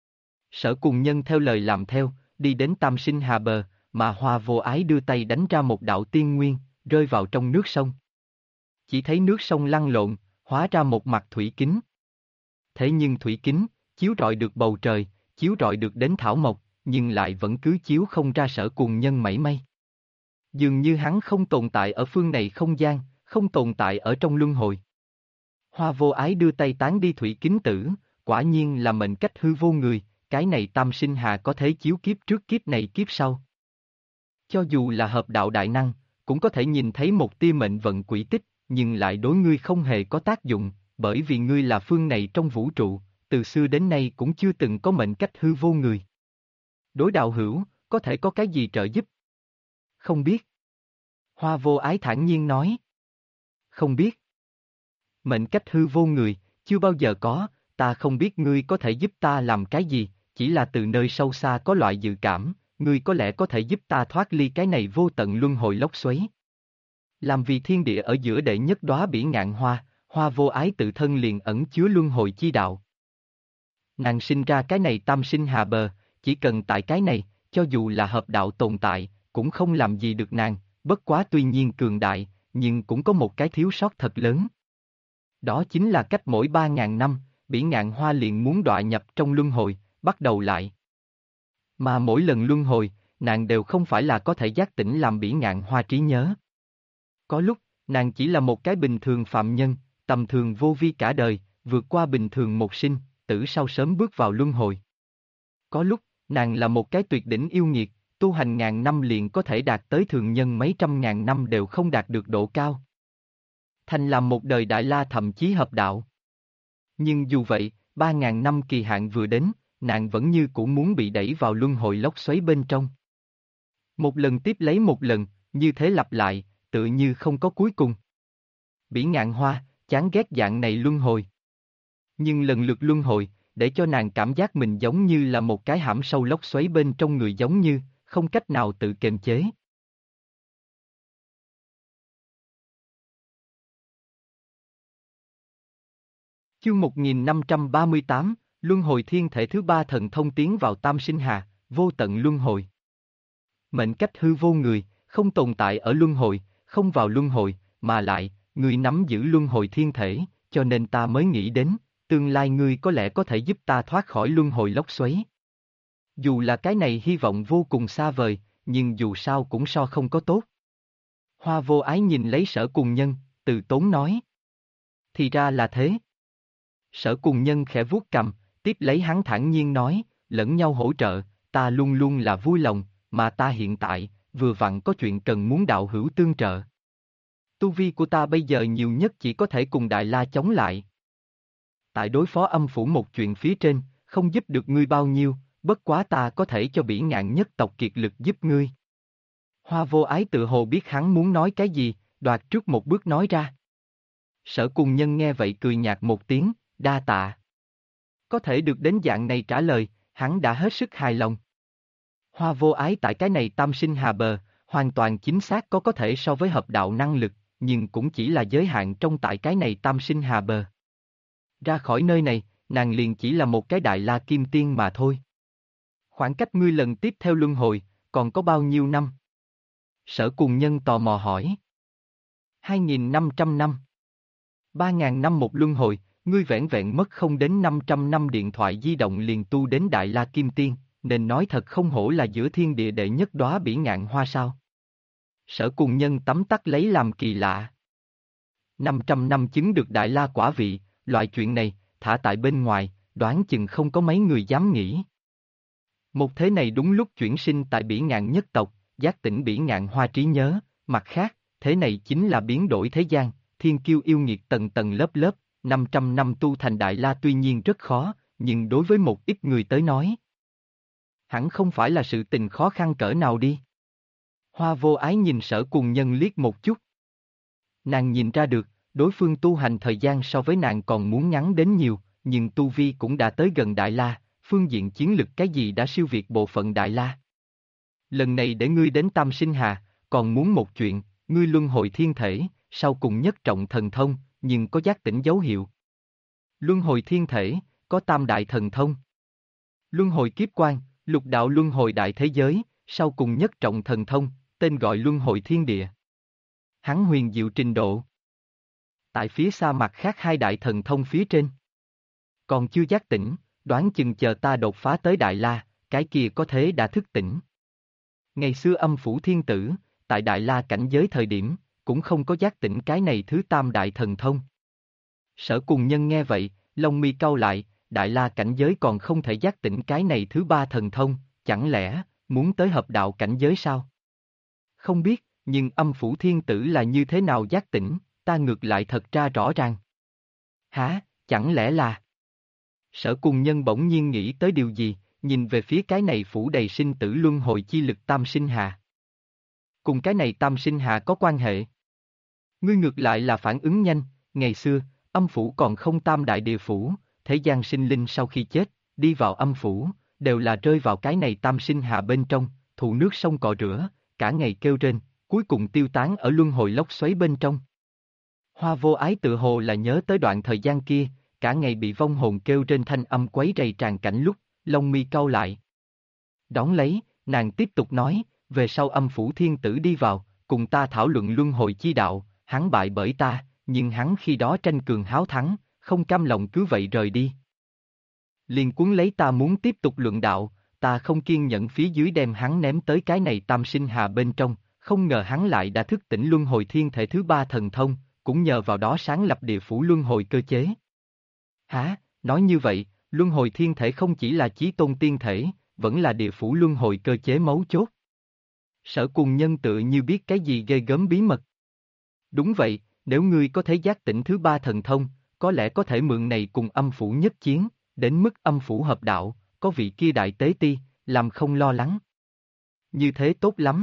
Sở Cùng Nhân theo lời làm theo, đi đến Tam Sinh Hà bờ, mà Hoa vô ái đưa tay đánh ra một đạo tiên nguyên, rơi vào trong nước sông. Chỉ thấy nước sông lăn lộn, hóa ra một mặt thủy kính. Thế nhưng thủy kính, chiếu rọi được bầu trời, chiếu rọi được đến thảo mộc, nhưng lại vẫn cứ chiếu không ra Sở Cùng Nhân mảy may. Dường như hắn không tồn tại ở phương này không gian, không tồn tại ở trong luân hồi. Hoa vô ái đưa tay tán đi thủy kính tử, quả nhiên là mệnh cách hư vô người, cái này Tam Sinh Hà có thể chiếu kiếp trước kiếp này kiếp sau. Cho dù là hợp đạo đại năng, cũng có thể nhìn thấy một tia mệnh vận quỹ tích, nhưng lại đối ngươi không hề có tác dụng, bởi vì ngươi là phương này trong vũ trụ, từ xưa đến nay cũng chưa từng có mệnh cách hư vô người. Đối đạo hữu, có thể có cái gì trợ giúp? Không biết. Hoa vô ái thản nhiên nói. Không biết. Mệnh cách hư vô người, chưa bao giờ có, ta không biết ngươi có thể giúp ta làm cái gì, chỉ là từ nơi sâu xa có loại dự cảm, ngươi có lẽ có thể giúp ta thoát ly cái này vô tận luân hồi lốc xoáy. Làm vì thiên địa ở giữa đệ nhất đóa bỉ ngạn hoa, Hoa vô ái tự thân liền ẩn chứa luân hồi chi đạo. Nàng sinh ra cái này Tam Sinh Hà bờ, chỉ cần tại cái này, cho dù là hợp đạo tồn tại, cũng không làm gì được nàng, bất quá tuy nhiên cường đại, nhưng cũng có một cái thiếu sót thật lớn. Đó chính là cách mỗi 3.000 năm, bỉ ngạn hoa liền muốn đọa nhập trong luân hồi, bắt đầu lại. Mà mỗi lần luân hồi, nàng đều không phải là có thể giác tỉnh làm bỉ ngạn hoa trí nhớ. Có lúc, nàng chỉ là một cái bình thường phạm nhân, tầm thường vô vi cả đời, vượt qua bình thường một sinh, tử sau sớm bước vào luân hồi. Có lúc, nàng là một cái tuyệt đỉnh yêu nghiệt, tu hành ngàn năm liền có thể đạt tới thường nhân mấy trăm ngàn năm đều không đạt được độ cao. Thành làm một đời đại la thậm chí hợp đạo. Nhưng dù vậy, 3.000 năm kỳ hạn vừa đến, nàng vẫn như cũ muốn bị đẩy vào luân hồi lốc xoáy bên trong. Một lần tiếp lấy một lần, như thế lặp lại, tựa như không có cuối cùng. Bỉ ngạn hoa, chán ghét dạng này luân hồi. Nhưng lần lượt luân hồi, để cho nàng cảm giác mình giống như là một cái hãm sâu lốc xoáy bên trong người giống như, không cách nào tự kiềm chế. Chương 1538, Luân hồi thiên thể thứ ba thần thông tiến vào Tam Sinh Hà, vô tận luân hồi. Mệnh cách hư vô người, không tồn tại ở luân hồi, không vào luân hồi, mà lại, người nắm giữ luân hồi thiên thể, cho nên ta mới nghĩ đến, tương lai ngươi có lẽ có thể giúp ta thoát khỏi luân hồi lốc xoáy. Dù là cái này hy vọng vô cùng xa vời, nhưng dù sao cũng so không có tốt. Hoa vô ái nhìn lấy Sở Cùng Nhân, từ tốn nói. Thì ra là thế. Sở Cùng Nhân khẽ vuốt cầm, tiếp lấy hắn thản nhiên nói, lẫn nhau hỗ trợ, ta luôn luôn là vui lòng, mà ta hiện tại, vừa vặn có chuyện cần muốn đạo hữu tương trợ. Tu vi của ta bây giờ nhiều nhất chỉ có thể cùng Đại La chống lại. Tại đối phó âm phủ một chuyện phía trên, không giúp được ngươi bao nhiêu, bất quá ta có thể cho bỉ ngạn nhất tộc kiệt lực giúp ngươi. Hoa vô ái tự hồ biết hắn muốn nói cái gì, đoạt trước một bước nói ra. Sở Cùng Nhân nghe vậy cười nhạt một tiếng, đa tạ. Có thể được đến dạng này trả lời, hắn đã hết sức hài lòng. Hoa vô ái tại cái này Tam Sinh Hà bờ, hoàn toàn chính xác có thể so với hợp đạo năng lực, nhưng cũng chỉ là giới hạn trong tại cái này Tam Sinh Hà bờ. Ra khỏi nơi này, nàng liền chỉ là một cái đại la kim tiên mà thôi. Khoảng cách ngươi lần tiếp theo luân hồi, còn có bao nhiêu năm? Sở Cùng Nhân tò mò hỏi. 2.500 năm. 3.000 năm một luân hồi, ngươi vẻn vẹn mất không đến 500 năm điện thoại di động liền tu đến Đại La Kim Tiên, nên nói thật không hổ là giữa thiên địa đệ nhất đóa bỉ ngạn hoa sao. Sở Cùng Nhân tấm tắc lấy làm kỳ lạ. 500 năm chứng được Đại La quả vị, loại chuyện này, thả tại bên ngoài, đoán chừng không có mấy người dám nghĩ. Một thế này đúng lúc chuyển sinh tại bỉ ngạn nhất tộc, giác tỉnh bỉ ngạn hoa trí nhớ, mặt khác, thế này chính là biến đổi thế gian, thiên kiêu yêu nghiệt tầng tầng lớp lớp, 500 năm tu thành Đại La tuy nhiên rất khó, nhưng đối với một ít người tới nói, hẳn không phải là sự tình khó khăn cỡ nào đi. Hoa Vô Ái nhìn Sở Cùng Nhân liếc một chút. Nàng nhìn ra được, đối phương tu hành thời gian so với nàng còn muốn ngắn đến nhiều, nhưng tu vi cũng đã tới gần Đại La, phương diện chiến lực cái gì đã siêu việt bộ phận Đại La. Lần này để ngươi đến Tam Sinh Hà, còn muốn một chuyện, ngươi luân hồi thiên thể, sau cùng nhất trọng thần thông, nhưng có giác tỉnh dấu hiệu. Luân hồi thiên thể, có tam đại thần thông. Luân hồi kiếp quan, lục đạo luân hồi đại thế giới, sau cùng nhất trọng thần thông, tên gọi luân hồi thiên địa. Hắn huyền diệu trình độ. Tại phía xa mặt khác hai đại thần thông phía trên. Còn chưa giác tỉnh, đoán chừng chờ ta đột phá tới Đại La, cái kia có thế đã thức tỉnh. Ngày xưa Âm Phủ Thiên Tử, tại Đại La cảnh giới thời điểm, cũng không có giác tỉnh cái này thứ tam đại thần thông. Sở Cùng Nhân nghe vậy, lông mi cau lại, Đại La cảnh giới còn không thể giác tỉnh cái này thứ ba thần thông, chẳng lẽ, muốn tới hợp đạo cảnh giới sao? Không biết, nhưng Âm Phủ Thiên Tử là như thế nào giác tỉnh, ta ngược lại thật ra rõ ràng. Hả, chẳng lẽ là... Sở Cùng Nhân bỗng nhiên nghĩ tới điều gì, nhìn về phía cái này phủ đầy sinh tử luân hồi chi lực Tam Sinh Hà. Cùng cái này Tam Sinh Hà có quan hệ. Ngươi ngược lại là phản ứng nhanh, ngày xưa, âm phủ còn không tam đại địa phủ, thế gian sinh linh sau khi chết, đi vào âm phủ, đều là rơi vào cái này Tam Sinh Hà bên trong, thụ nước sông cọ rửa, cả ngày kêu rên, cuối cùng tiêu tán ở luân hồi lốc xoáy bên trong. Hoa Vô Ái tự hồ là nhớ tới đoạn thời gian kia, cả ngày bị vong hồn kêu trên thanh âm quấy rầy tràn cảnh lúc, lông mi cau lại. Đón lấy, nàng tiếp tục nói, về sau Âm Phủ Thiên Tử đi vào, cùng ta thảo luận luân hồi chi đạo, hắn bại bởi ta, nhưng hắn khi đó tranh cường háo thắng, không cam lòng cứ vậy rời đi. Liền cuốn lấy ta muốn tiếp tục luận đạo, ta không kiên nhẫn phía dưới đem hắn ném tới cái này Tam Sinh Hà bên trong, không ngờ hắn lại đã thức tỉnh luân hồi thiên thể thứ ba thần thông, cũng nhờ vào đó sáng lập địa phủ luân hồi cơ chế. Hả, nói như vậy, luân hồi thiên thể không chỉ là chí tôn tiên thể, vẫn là địa phủ luân hồi cơ chế mấu chốt. Sở Cùng Nhân tự như biết cái gì ghê gớm bí mật. Đúng vậy, nếu ngươi có thể giác tỉnh thứ ba thần thông, có lẽ có thể mượn này cùng âm phủ nhất chiến, đến mức âm phủ hợp đạo, có vị kia đại tế ti, làm không lo lắng. Như thế tốt lắm.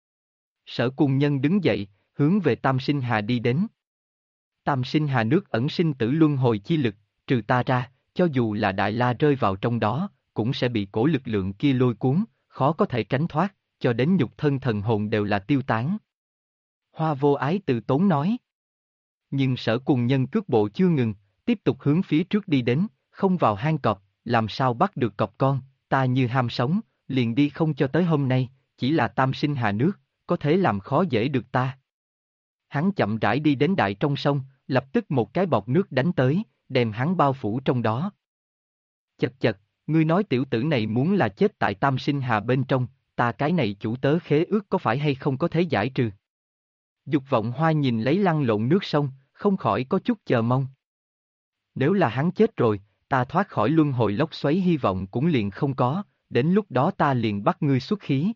Sở Cùng Nhân đứng dậy, hướng về Tam Sinh Hà đi đến. Tam Sinh Hà nước ẩn sinh tử luân hồi chi lực, trừ ta ra, cho dù là Đại La rơi vào trong đó, cũng sẽ bị cổ lực lượng kia lôi cuốn, khó có thể tránh thoát, cho đến nhục thân thần hồn đều là tiêu tán. Hoa Vô Ái từ tốn nói. Nhưng Sở Cùng Nhân cước bộ chưa ngừng, tiếp tục hướng phía trước đi đến, không vào hang cọp, làm sao bắt được cọp con, ta như ham sống, liền đi không cho tới hôm nay, chỉ là Tam Sinh Hà nước, có thể làm khó dễ được ta. Hắn chậm rãi đi đến đại trong sông, lập tức một cái bọt nước đánh tới, đem hắn bao phủ trong đó. Chật chật, ngươi nói tiểu tử này muốn là chết tại Tam Sinh Hà bên trong, ta cái này chủ tớ khế ước có phải hay không có thể giải trừ. Dục Vọng Hoa nhìn lấy lăn lộn nước sông, không khỏi có chút chờ mong. Nếu là hắn chết rồi, ta thoát khỏi luân hồi lốc xoáy hy vọng cũng liền không có, đến lúc đó ta liền bắt ngươi xuất khí.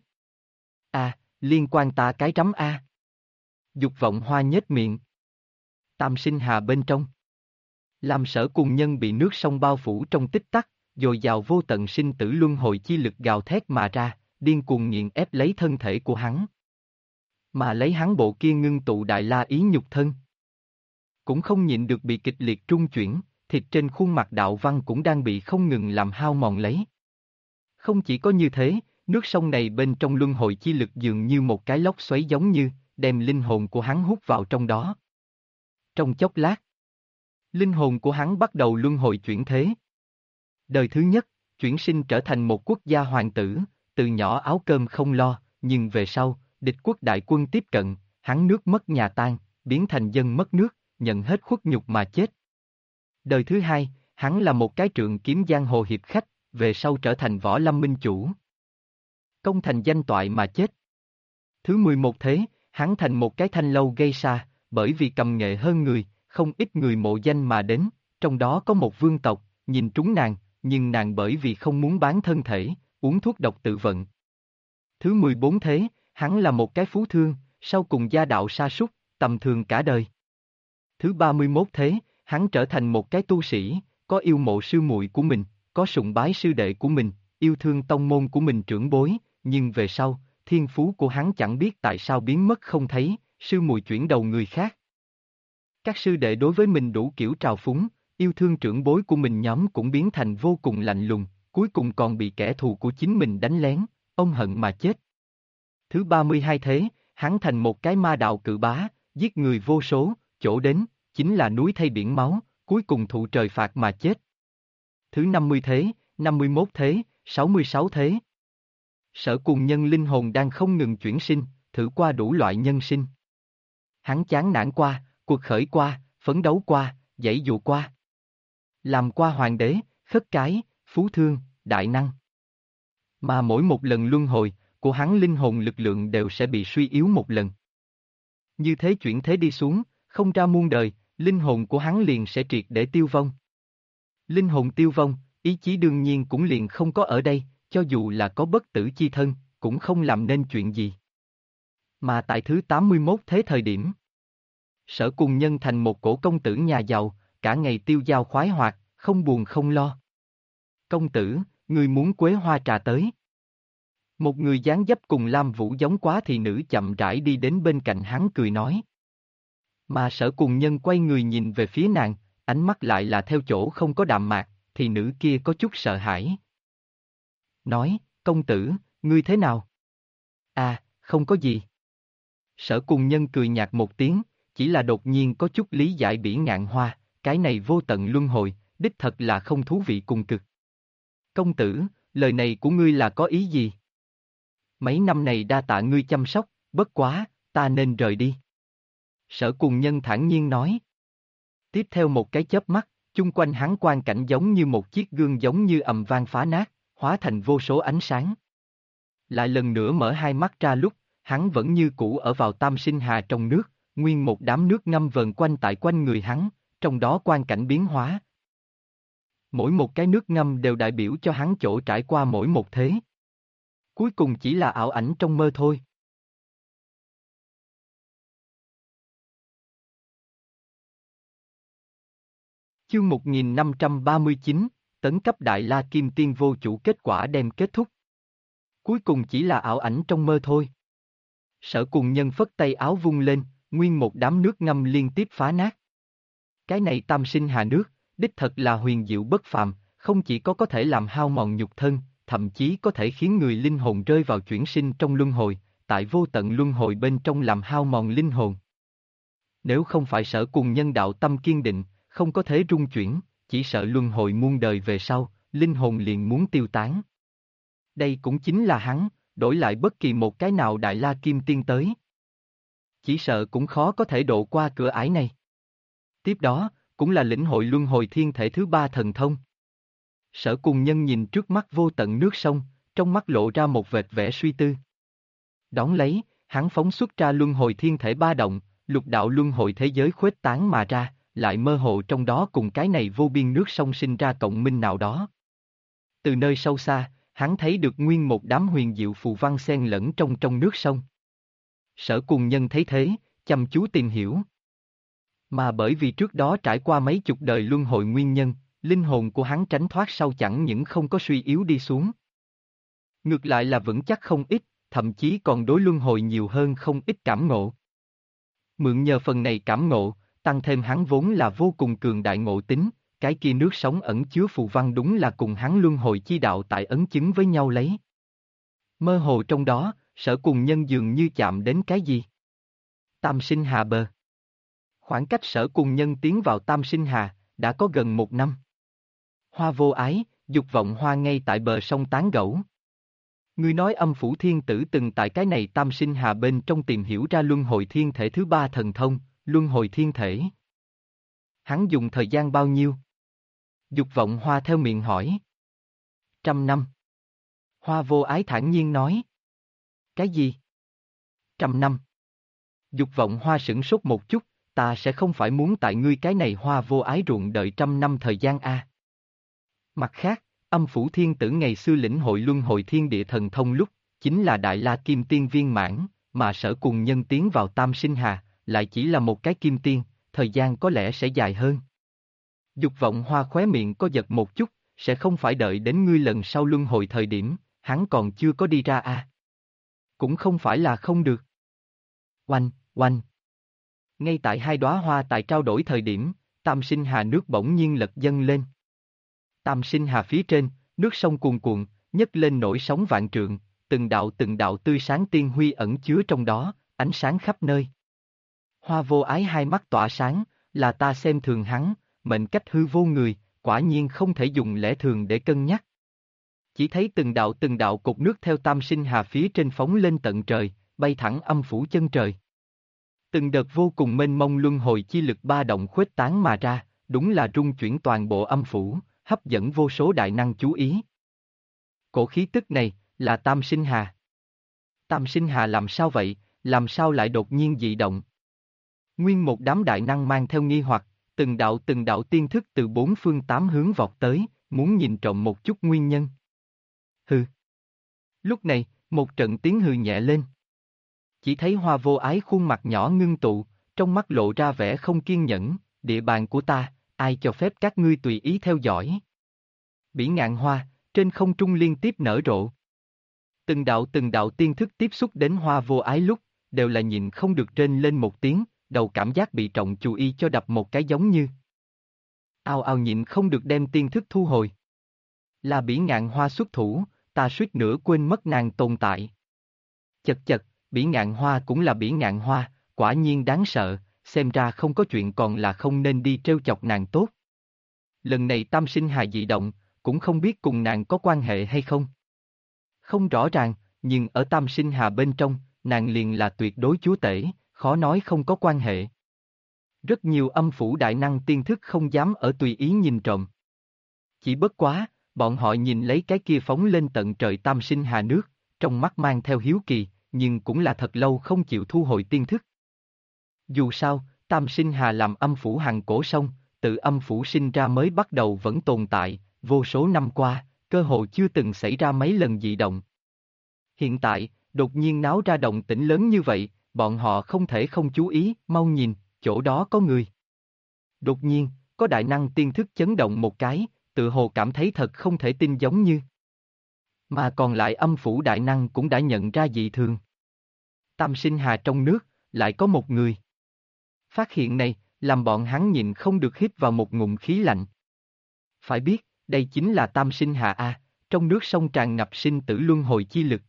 Liên quan ta cái rắm a. Dục Vọng Hoa nhếch miệng. Tam Sinh Hà bên trong. Làm Sở Cùng Nhân bị nước sông bao phủ trong tích tắc, dồi dào vô tận sinh tử luân hồi chi lực gào thét mà ra, điên cuồng nghiền ép lấy thân thể của hắn. Mà lấy hắn bộ kia ngưng tụ Đại La ý nhục thân. Cũng không nhịn được bị kịch liệt trung chuyển, thịt trên khuôn mặt đạo văn cũng đang bị không ngừng làm hao mòn lấy. Không chỉ có như thế, nước sông này bên trong luân hồi chi lực dường như một cái lốc xoáy giống như, đem linh hồn của hắn hút vào trong đó. Trong chốc lát, linh hồn của hắn bắt đầu luân hồi chuyển thế. Đời thứ nhất, chuyển sinh trở thành một quốc gia hoàng tử, từ nhỏ áo cơm không lo, nhưng về sau, địch quốc đại quân tiếp cận, hắn nước mất nhà tan, biến thành dân mất nước, nhận hết khuất nhục mà chết. Đời thứ hai, hắn là một cái trượng kiếm giang hồ hiệp khách, về sau trở thành võ lâm minh chủ. Công thành danh toại mà chết. Thứ 11 thế, hắn thành một cái thanh lâu gây sa, bởi vì cầm nghệ hơn người, không ít người mộ danh mà đến, trong đó có một vương tộc, nhìn trúng nàng, nhưng nàng bởi vì không muốn bán thân thể, uống thuốc độc tự vận. Thứ 14 thế, hắn là một cái phú thương, sau cùng gia đạo sa sút, tầm thường cả đời. Thứ 31 thế, hắn trở thành một cái tu sĩ, có yêu mộ sư muội của mình, có sùng bái sư đệ của mình, yêu thương tông môn của mình trưởng bối, nhưng về sau, thiên phú của hắn chẳng biết tại sao biến mất không thấy, sư muội chuyển đầu người khác. Các sư đệ đối với mình đủ kiểu trào phúng, yêu thương trưởng bối của mình nhóm cũng biến thành vô cùng lạnh lùng, cuối cùng còn bị kẻ thù của chính mình đánh lén, ông hận mà chết. Thứ 32 thế, hắn thành một cái ma đạo cự bá, giết người vô số, chỗ đến, chính là núi thay biển máu, cuối cùng thụ trời phạt mà chết. Thứ 50 thế, 51 thế, 66 thế. Sở cùng nhân linh hồn đang không ngừng chuyển sinh, thử qua đủ loại nhân sinh. Hắn chán nản qua, cuộc khởi qua, phấn đấu qua, giãy dụa qua. Làm qua hoàng đế, khất cái, phú thương, đại năng. Mà mỗi một lần luân hồi, của hắn linh hồn lực lượng đều sẽ bị suy yếu một lần. Như thế chuyển thế đi xuống, không ra muôn đời, linh hồn của hắn liền sẽ triệt để tiêu vong. Linh hồn tiêu vong, ý chí đương nhiên cũng liền không có ở đây, cho dù là có bất tử chi thân, cũng không làm nên chuyện gì. Mà tại thứ 81 thế thời điểm, Sở cùng nhân thành một cổ công tử nhà giàu, cả ngày tiêu dao khoái hoạt, không buồn không lo. Công tử, ngươi muốn quế hoa trà tới. Một người dáng dấp cùng Lam Vũ giống quá thì nữ chậm rãi đi đến bên cạnh hắn cười nói. Mà Sở cùng nhân quay người nhìn về phía nàng, ánh mắt lại là theo chỗ không có đạm mạc, thì nữ kia có chút sợ hãi. Nói, công tử, ngươi thế nào? À, không có gì. Sở cùng nhân cười nhạt một tiếng, chỉ là đột nhiên có chút lý giải bỉ ngạn hoa, cái này vô tận luân hồi, đích thật là không thú vị cùng cực. Công tử, lời này của ngươi là có ý gì? Mấy năm này đa tạ ngươi chăm sóc, bất quá, ta nên rời đi. Sở cùng nhân thản nhiên nói. Tiếp theo một cái chớp mắt, chung quanh hắn quang cảnh giống như một chiếc gương giống như ầm vang phá nát, hóa thành vô số ánh sáng. Lại lần nữa mở hai mắt ra lúc, hắn vẫn như cũ ở vào tam sinh hà trong nước, nguyên một đám nước ngâm vờn quanh tại quanh người hắn, trong đó quang cảnh biến hóa. Mỗi một cái nước ngâm đều đại biểu cho hắn chỗ trải qua mỗi một thế. Cuối cùng chỉ là ảo ảnh trong mơ thôi. Chương 1539, tấn cấp Đại La Kim Tiên vô chủ kết quả đem kết thúc. Cuối cùng chỉ là ảo ảnh trong mơ thôi. Sở cùng nhân phất tay áo vung lên, nguyên một đám nước ngâm liên tiếp phá nát. Cái này tam sinh hà nước, đích thật là huyền diệu bất phàm, không chỉ có thể làm hao mòn nhục thân, thậm chí có thể khiến người linh hồn rơi vào chuyển sinh trong luân hồi, tại vô tận luân hồi bên trong làm hao mòn linh hồn. Nếu không phải Sở cùng nhân đạo tâm kiên định, không có thể rung chuyển, chỉ sợ luân hồi muôn đời về sau, linh hồn liền muốn tiêu tán. Đây cũng chính là hắn, đổi lại bất kỳ một cái nào Đại La Kim Tiên tới. Chỉ sợ cũng khó có thể độ qua cửa ải này. Tiếp đó, cũng là lĩnh hội luân hồi thiên thể thứ ba thần thông. Sở cùng nhân nhìn trước mắt vô tận nước sông, trong mắt lộ ra một vệt vẻ suy tư. Đón lấy, hắn phóng xuất ra luân hồi thiên thể ba động, lục đạo luân hồi thế giới khuếch tán mà ra, lại mơ hồ trong đó cùng cái này vô biên nước sông sinh ra cộng minh nào đó. Từ nơi sâu xa, hắn thấy được nguyên một đám huyền diệu phù văn xen lẫn trong nước sông. Sở cùng nhân thấy thế, chăm chú tìm hiểu. Mà bởi vì trước đó trải qua mấy chục đời luân hồi nguyên nhân, linh hồn của hắn tránh thoát sau chẳng những không có suy yếu đi xuống. Ngược lại là vững chắc không ít, thậm chí còn đối luân hồi nhiều hơn không ít cảm ngộ. Mượn nhờ phần này cảm ngộ, tăng thêm hắn vốn là vô cùng cường đại ngộ tính, cái kia nước sóng ẩn chứa phù văn đúng là cùng hắn luân hồi chi đạo tại ấn chứng với nhau lấy. Mơ hồ trong đó, Sở cùng nhân dường như chạm đến cái gì? Tam sinh hà bờ. Khoảng cách Sở cùng nhân tiến vào tam sinh hà, đã có gần 1 năm. Hoa vô ái, dục vọng hoa ngay tại bờ sông tán gẫu. Ngươi nói Âm Phủ Thiên Tử từng tại cái này tam sinh hà bên trong tìm hiểu ra luân hồi thiên thể thứ ba thần thông, luân hồi thiên thể. Hắn dùng thời gian bao nhiêu? Dục vọng hoa theo miệng hỏi. 100 năm. Hoa vô ái thản nhiên nói. Cái gì? 100 năm. Dục vọng hoa sửng sốt một chút, ta sẽ không phải muốn tại ngươi cái này hoa vô ái ruộng đợi 100 năm thời gian a. Mặt khác, Âm Phủ Thiên Tử ngày xưa lĩnh hội luân hồi thiên địa thần thông lúc, chính là Đại La Kim Tiên viên mãn, mà Sở Cùng Nhân tiến vào Tam Sinh Hà, lại chỉ là một cái kim tiên, thời gian có lẽ sẽ dài hơn. Dục vọng hoa khóe miệng có giật một chút, sẽ không phải đợi đến ngươi lần sau luân hồi thời điểm, hắn còn chưa có đi ra à. Cũng không phải là không được. Oanh, oanh. Ngay tại hai đóa hoa tại trao đổi thời điểm, Tam Sinh Hà nước bỗng nhiên lật dâng lên. Tam Sinh Hà phía trên, nước sông cuồn cuộn, nhấc lên nổi sóng vạn trượng, từng đạo tươi sáng tiên huy ẩn chứa trong đó, ánh sáng khắp nơi. Hoa Vô Ái hai mắt tỏa sáng, là ta xem thường hắn, mệnh cách hư vô người, quả nhiên không thể dùng lẽ thường để cân nhắc. Chỉ thấy từng đạo cột nước theo Tam Sinh Hà phía trên phóng lên tận trời, bay thẳng âm phủ chân trời. Từng đợt vô cùng mênh mông luân hồi chi lực ba động khuếch tán mà ra, đúng là rung chuyển toàn bộ âm phủ, hấp dẫn vô số đại năng chú ý. Cổ khí tức này, là Tam Sinh Hà. Tam Sinh Hà làm sao vậy, làm sao lại đột nhiên dị động? Nguyên một đám đại năng mang theo nghi hoặc, từng đạo tiên thức từ bốn phương tám hướng vọt tới, muốn nhìn trộm một chút nguyên nhân. Hừ. Lúc này, một trận tiếng hừ nhẹ lên. Chỉ thấy Hoa Vô Ái khuôn mặt nhỏ ngưng tụ, trong mắt lộ ra vẻ không kiên nhẫn, địa bàn của ta, ai cho phép các ngươi tùy ý theo dõi. Bỉ ngạn hoa, trên không trung liên tiếp nở rộ. Từng đạo tiên thức tiếp xúc đến Hoa Vô Ái lúc, đều là nhìn không được rên lên một tiếng, đầu cảm giác bị trọng chú ý cho đập một cái giống như. Ao ao nhịn không được đem tiên thức thu hồi. Là Bỉ ngạn hoa xuất thủ, ta suýt nữa quên mất nàng tồn tại. Chật chật, Bỉ ngạn hoa cũng là Bỉ ngạn hoa, quả nhiên đáng sợ, xem ra không có chuyện còn là không nên đi trêu chọc nàng tốt. Lần này Tam Sinh Hà dị động, cũng không biết cùng nàng có quan hệ hay không. Không rõ ràng, nhưng ở Tam Sinh Hà bên trong, nàng liền là tuyệt đối chúa tể, khó nói không có quan hệ. Rất nhiều âm phủ đại năng tiên thức không dám ở tùy ý nhìn trộm. Chỉ bất quá, bọn họ nhìn lấy cái kia phóng lên tận trời Tam Sinh Hà nước, trong mắt mang theo hiếu kỳ, nhưng cũng là thật lâu không chịu thu hồi tiên thức. Dù sao, Tam Sinh Hà làm âm phủ hằng cổ sông, từ âm phủ sinh ra mới bắt đầu vẫn tồn tại, vô số năm qua, cơ hồ chưa từng xảy ra mấy lần dị động. Hiện tại, đột nhiên náo ra động tĩnh lớn như vậy, bọn họ không thể không chú ý, mau nhìn, chỗ đó có người. Đột nhiên, có đại năng tiên thức chấn động một cái, tự hồ cảm thấy thật không thể tin giống như. Mà còn lại âm phủ đại năng cũng đã nhận ra dị thường. Tam Sinh Hà trong nước, lại có một người. Phát hiện này, làm bọn hắn nhịn không được hít vào một ngụm khí lạnh. Phải biết, đây chính là Tam Sinh Hà A, trong nước sông tràn ngập sinh tử luân hồi chi lực.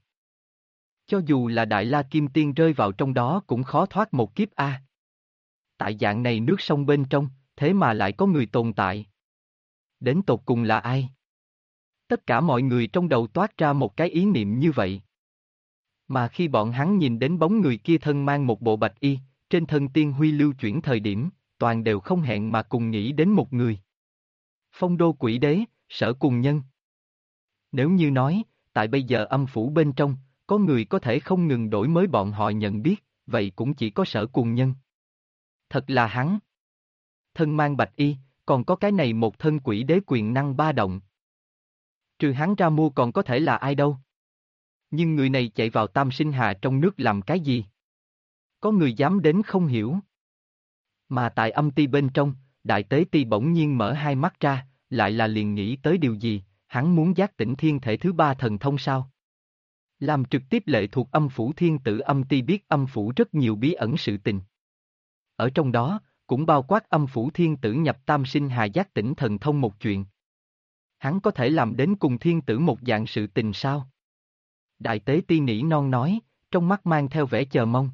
Cho dù là Đại La Kim Tiên rơi vào trong đó cũng khó thoát một kiếp A. Tại dạng này nước sông bên trong, thế mà lại có người tồn tại. Đến tột cùng là ai? Tất cả mọi người trong đầu toát ra một cái ý niệm như vậy. Mà khi bọn hắn nhìn đến bóng người kia thân mang một bộ bạch y, trên thân tiên huy lưu chuyển thời điểm, toàn đều không hẹn mà cùng nghĩ đến một người. Phong Đô Quỷ Đế, Sở Cùng Nhân. Nếu như nói, tại bây giờ âm phủ bên trong, có người có thể không ngừng đổi mới bọn họ nhận biết, vậy cũng chỉ có Sở Cùng Nhân. Thật là hắn. Thân mang bạch y, còn có cái này một thân quỷ đế quyền năng ba động. Trừ hắn ra mua còn có thể là ai đâu. Nhưng người này chạy vào Tam Sinh Hà trong nước làm cái gì? Có người dám đến không hiểu. Mà tại âm ti bên trong, Đại Tế Ti bỗng nhiên mở hai mắt ra, lại là liền nghĩ tới điều gì, hắn muốn giác tỉnh thiên thể thứ ba thần thông sao? Làm trực tiếp lệ thuộc âm phủ thiên tử âm ti biết âm phủ rất nhiều bí ẩn sự tình. Ở trong đó, cũng bao quát âm phủ thiên tử nhập Tam Sinh Hà giác tỉnh thần thông một chuyện. Hắn có thể làm đến cùng thiên tử một dạng sự tình sao? Đại Tế Ti nỉ non nói, trong mắt mang theo vẻ chờ mong.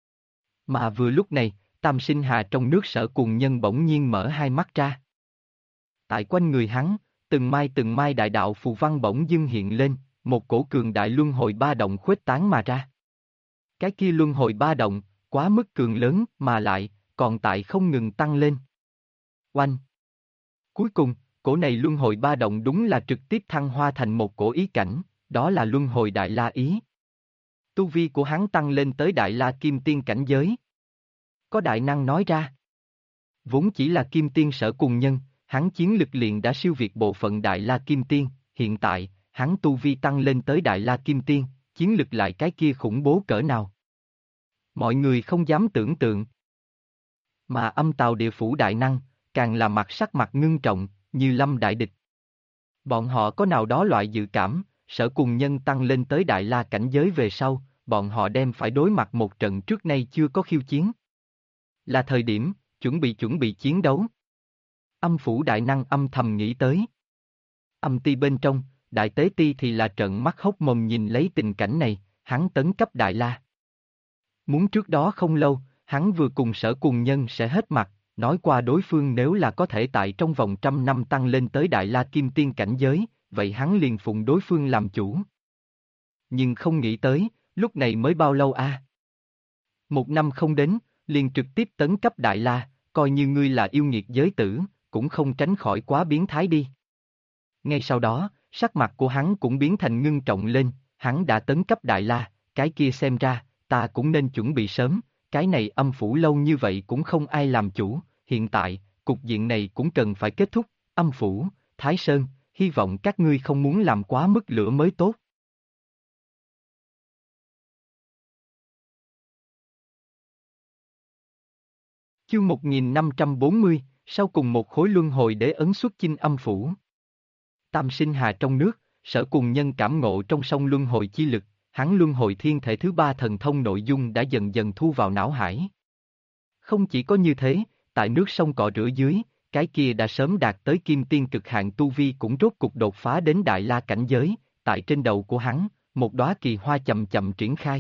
Mà vừa lúc này, Tam Sinh Hà trong nước Sở Cùng Nhân bỗng nhiên mở hai mắt ra. Tại quanh người hắn, từng mai đại đạo phù văn bỗng dưng hiện lên, một cổ cường đại luân hồi ba động khuếch tán mà ra. Cái kia luân hồi ba động, quá mức cường lớn mà lại, còn tại không ngừng tăng lên. Oanh! Cuối cùng, cổ này luân hồi ba động đúng là trực tiếp thăng hoa thành một cổ ý cảnh, đó là luân hồi Đại La Ý. Tu vi của hắn tăng lên tới Đại La Kim Tiên cảnh giới. Có đại năng nói ra. Vốn chỉ là Kim Tiên Sở Cùng Nhân, hắn chiến lực liền đã siêu việt bộ phận Đại La Kim Tiên, hiện tại, hắn tu vi tăng lên tới Đại La Kim Tiên, chiến lực lại cái kia khủng bố cỡ nào. Mọi người không dám tưởng tượng. Mà âm tào địa phủ đại năng, càng là sắc mặt ngưng trọng, như lâm đại địch. Bọn họ có nào đó loại dự cảm, Sở Cùng Nhân tăng lên tới đại la cảnh giới về sau, bọn họ đem phải đối mặt một trận trước nay chưa có khiêu chiến. Là thời điểm, chuẩn bị chiến đấu. Âm phủ đại năng âm thầm nghĩ tới. Âm ti bên trong, đại tế ti thì là trợn mắt hốc mồm nhìn lấy tình cảnh này, hắn tấn cấp đại la. Muốn trước đó không lâu, hắn vừa cùng Sở Cùng Nhân sẽ hết mặt, nói qua đối phương nếu là có thể tại trong vòng 100 năm tăng lên tới đại la kim tiên cảnh giới, vậy hắn liền phụng đối phương làm chủ. Nhưng không nghĩ tới, lúc này mới bao lâu a? 1 năm không đến, liền trực tiếp tấn cấp đại la, coi như ngươi là yêu nghiệt giới tử, cũng không tránh khỏi quá biến thái đi. Ngay sau đó, sắc mặt của hắn cũng biến thành ngưng trọng lên, hắn đã tấn cấp đại la, cái kia xem ra, ta cũng nên chuẩn bị sớm, cái này âm phủ lâu như vậy cũng không ai làm chủ, hiện tại, cục diện này cũng cần phải kết thúc, âm phủ, Thái Sơn, hy vọng các ngươi không muốn làm quá mức lửa mới tốt. Chương 1540, sau cùng một khối luân hồi đế ấn xuất chinh âm phủ. Tam sinh hà trong nước, Sở Cùng Nhân cảm ngộ trong sông luân hồi chi lực, hắn luân hồi thiên thể thứ 3 thần thông nội dung đã dần dần thu vào não hải. Không chỉ có như thế, tại nước sông cọ rửa dưới, cái kia đã sớm đạt tới kim tiên cực hạn tu vi cũng rốt cục đột phá đến đại la cảnh giới, tại trên đầu của hắn, một đóa kỳ hoa chậm chậm triển khai.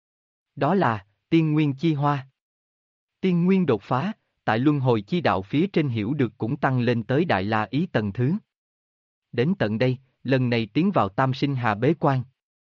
Đó là, tiên nguyên chi hoa. Tiên nguyên đột phá, tại luân hồi chi đạo phía trên hiểu được cũng tăng lên tới đại la ý tầng thứ. Đến tận đây, lần này tiến vào tam sinh hà bế quan.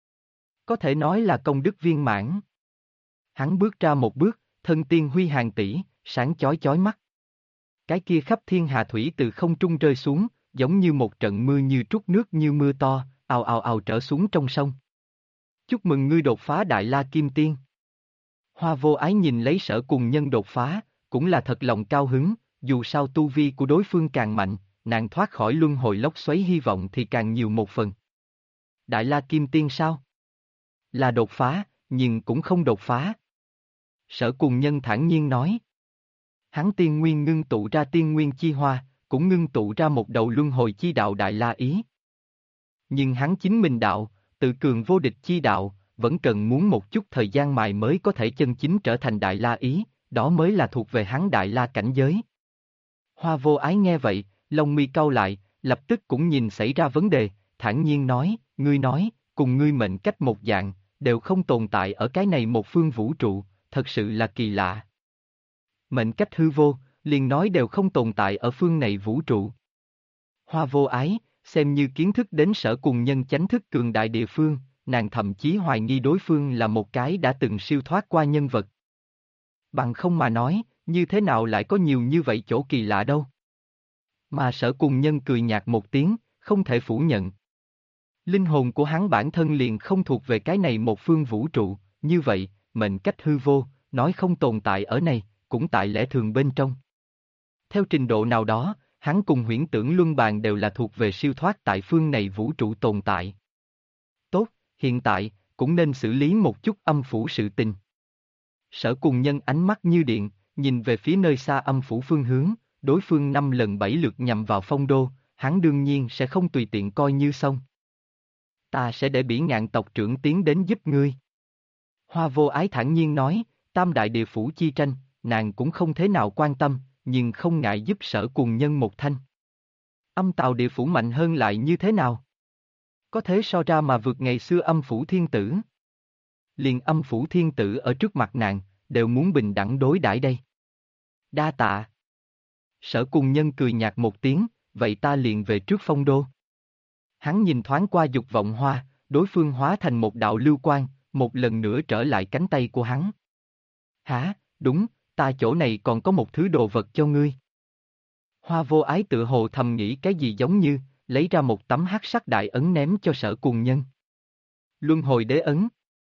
Có thể nói là công đức viên mãn. Hắn bước ra một bước, thân tiên huy hàng tỷ, sáng chói chói mắt. Cái kia khắp thiên hà thủy từ không trung rơi xuống, giống như một trận mưa như trút nước như mưa to, ào ào ào trở xuống trong sông. Chúc mừng ngươi đột phá đại la kim tiên. Hoa Vô Ái nhìn lấy Sở Cùng Nhân đột phá, cũng là thật lòng cao hứng, dù sao tu vi của đối phương càng mạnh, nàng thoát khỏi luân hồi lốc xoáy hy vọng thì càng nhiều một phần. Đại la kim tiên sao? Là đột phá, nhưng cũng không đột phá. Sở Cùng Nhân thản nhiên nói. Hắn tiên nguyên ngưng tụ ra tiên nguyên chi hoa, cũng ngưng tụ ra một đầu luân hồi chi đạo đại la ý. Nhưng hắn chính mình đạo, tự cường vô địch chi đạo, vẫn cần muốn một chút thời gian mài mới có thể chân chính trở thành đại la ý, đó mới là thuộc về hắn đại la cảnh giới. Hoa Vô Ái nghe vậy, lông mi cau lại, lập tức cũng nhìn xảy ra vấn đề, thản nhiên nói, ngươi nói, cùng ngươi mệnh cách một dạng, đều không tồn tại ở cái này một phương vũ trụ, thật sự là kỳ lạ. Mệnh cách hư vô, liền nói đều không tồn tại ở phương này vũ trụ. Hoa Vô Ái, xem như kiến thức đến Sở Cùng Nhân chánh thức cường đại địa phương, nàng thậm chí hoài nghi đối phương là một cái đã từng siêu thoát qua nhân vật. Bằng không mà nói, như thế nào lại có nhiều như vậy chỗ kỳ lạ đâu. Mà Sở Cùng Nhân cười nhạt một tiếng, không thể phủ nhận. Linh hồn của hắn bản thân liền không thuộc về cái này một phương vũ trụ, như vậy, mệnh cách hư vô, nói không tồn tại ở này, cũng tại lẽ thường bên trong. Theo trình độ nào đó, hắn cùng huyễn tưởng luân bàn đều là thuộc về siêu thoát tại phương này vũ trụ tồn tại. Tốt, hiện tại, cũng nên xử lý một chút âm phủ sự tình. Sở Cùng Nhân ánh mắt như điện, nhìn về phía nơi xa âm phủ phương hướng, đối phương 5 lần 7 lượt nhằm vào phong đô, hắn đương nhiên sẽ không tùy tiện coi như xong. Ta sẽ để Bỉ Ngạn tộc trưởng tiến đến giúp ngươi. Hoa Vô Ái thản nhiên nói, tam đại địa phủ chi tranh, nàng cũng không thế nào quan tâm, nhưng không ngại giúp Sở Cùng Nhân một thanh. Âm tào địa phủ mạnh hơn lại như thế nào? Có thế so ra mà vượt ngày xưa âm phủ thiên tử. Liền âm phủ thiên tử ở trước mặt nàng, đều muốn bình đẳng đối đãi đây. Đa tạ. Sở Cùng Nhân cười nhạt một tiếng, vậy ta liền về trước phong đô. Hắn nhìn thoáng qua dục vọng hoa, đối phương hóa thành một đạo lưu quang, một lần nữa trở lại cánh tay của hắn. Hả, đúng, ta chỗ này còn có một thứ đồ vật cho ngươi. Hoa Vô Ái tự hồ thầm nghĩ cái gì giống như, lấy ra một tấm hắc sắc đại ấn ném cho Sở Cùng Nhân. Luân hồi đế ấn.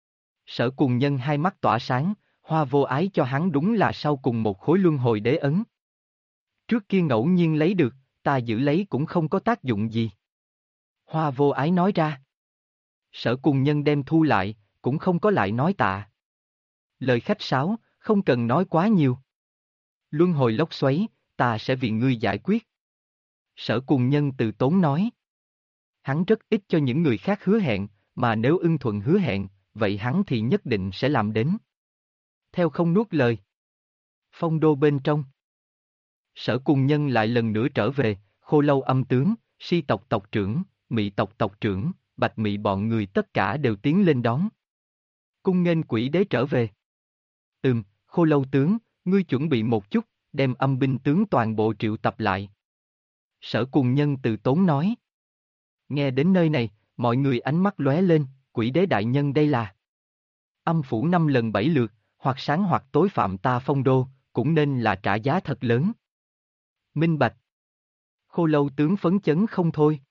Sở Cùng Nhân hai mắt tỏa sáng, Hoa Vô Ái cho hắn đúng là sau cùng một khối luân hồi đế ấn. Trước kia ngẫu nhiên lấy được, ta giữ lấy cũng không có tác dụng gì. Hoa Vô Ái nói ra. Sở Cùng Nhân đem thu lại, cũng không có lại nói tạ. Lời khách sáo, không cần nói quá nhiều. Luân hồi lốc xoáy, ta sẽ vì ngươi giải quyết. Sở Cùng Nhân từ tốn nói. Hắn rất ít cho những người khác hứa hẹn, mà nếu ưng thuận hứa hẹn, vậy hắn thì nhất định sẽ làm đến. Theo không nuốt lời. Phong đô bên trong. Sở Cùng Nhân lại lần nữa trở về, Khô Lâu âm tướng, Si tộc tộc trưởng, Mị tộc tộc trưởng, Bạch Mị bọn người tất cả đều tiến lên đón. Cung nghênh quỷ đế trở về. Khô Lâu tướng, ngươi chuẩn bị một chút, đem âm binh tướng toàn bộ triệu tập lại. Sở Cùng Nhân từ tốn nói. Nghe đến nơi này, mọi người ánh mắt lóe lên, quỷ đế đại nhân đây là. Âm phủ 5 lần 7 lượt, hoặc sáng hoặc tối phạm ta phong đô, cũng nên là trả giá thật lớn. Minh bạch. Khô Lâu tướng phấn chấn không thôi.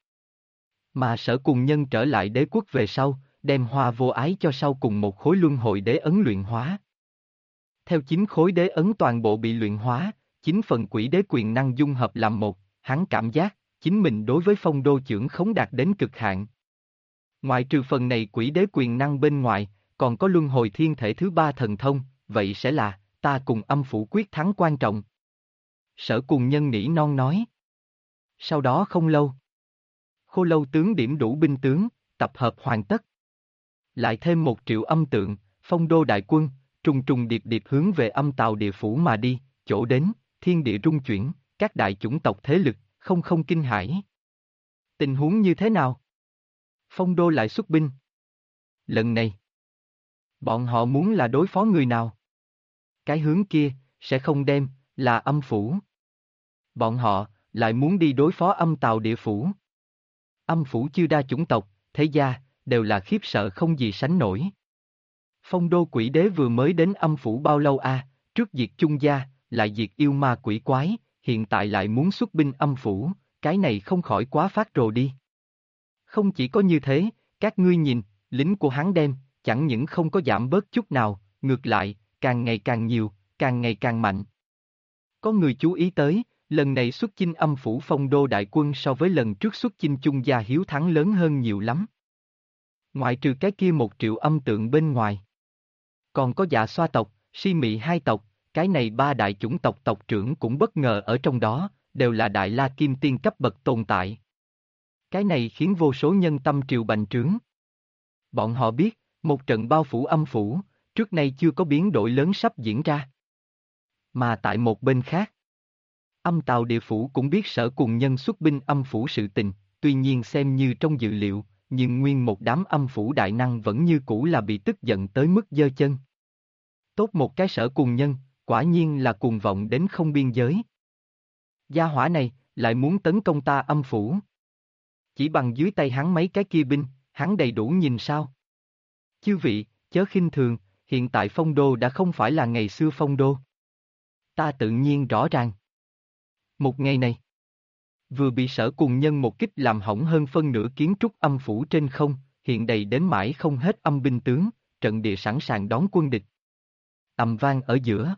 Mà Sở Cùng Nhân trở lại đế quốc về sau, đem Hoa Vô Ái cho sau cùng một khối luân hồi đế ấn luyện hóa. Theo 9 khối đế ấn toàn bộ bị luyện hóa, 9 phần quỷ đế quyền năng dung hợp làm một, hắn cảm giác, chính mình đối với phong đô chưởng khống đạt đến cực hạn. Ngoại trừ phần này quỷ đế quyền năng bên ngoài, còn có luân hồi thiên thể thứ 3 thần thông, vậy sẽ là, ta cùng âm phủ quyết thắng quan trọng. Sở Cùng Nhân nỉ non nói. Sau đó không lâu. Khô Lâu tướng điểm đủ binh tướng, tập hợp hoàn tất. Lại thêm 1 triệu âm tượng, phong đô đại quân, trùng trùng điệp điệp hướng về âm tào địa phủ mà đi, chỗ đến, thiên địa rung chuyển, các đại chủng tộc thế lực, không kinh hãi. Tình huống như thế nào? Phong đô lại xuất binh. Lần này, bọn họ muốn là đối phó người nào? Cái hướng kia, sẽ không đem, là âm phủ. Bọn họ, lại muốn đi đối phó âm tào địa phủ. Âm phủ chưa đa chủng tộc, thế gia, đều là khiếp sợ không gì sánh nổi. Phong đô quỷ đế vừa mới đến âm phủ bao lâu trước diệt chung gia, lại diệt yêu ma quỷ quái, hiện tại lại muốn xuất binh âm phủ, cái này không khỏi quá phát rồ đi. Không chỉ có như thế, các ngươi nhìn, lính của hắn đem, chẳng những không có giảm bớt chút nào, ngược lại, càng ngày càng nhiều, càng ngày càng mạnh. Có người chú ý tới, lần này xuất chinh âm phủ phong đô đại quân so với lần trước xuất chinh chung gia hiếu thắng lớn hơn nhiều lắm. Ngoại trừ cái kia 1 triệu âm tượng bên ngoài. Còn có Dạ Xoa tộc, Si Mị 2 tộc, cái này 3 đại chủng tộc tộc trưởng cũng bất ngờ ở trong đó, đều là đại la kim tiên cấp bậc tồn tại. Cái này khiến vô số nhân tâm triều bành trướng. Bọn họ biết, một trận bao phủ âm phủ, trước nay chưa có biến đổi lớn sắp diễn ra. Mà tại một bên khác, âm tào địa phủ cũng biết Sở Cùng Nhân xuất binh âm phủ sự tình, tuy nhiên xem như trong dự liệu, nhưng nguyên một đám âm phủ đại năng vẫn như cũ là bị tức giận tới mức giơ chân. Tốt một cái Sở Cùng Nhân, quả nhiên là cuồng vọng đến không biên giới. Gia hỏa này, lại muốn tấn công ta âm phủ. Chỉ bằng dưới tay hắn mấy cái kia binh, hắn đầy đủ nhìn sao? Chư vị, chớ khinh thường, hiện tại phong đô đã không phải là ngày xưa phong đô. Ta tự nhiên rõ ràng. Một ngày này, vừa bị Sở Cùng Nhân một kích làm hỏng hơn phân nửa kiến trúc âm phủ trên không, hiện đầy đến mãi không hết âm binh tướng, trận địa sẵn sàng đón quân địch. Ầm vang ở giữa.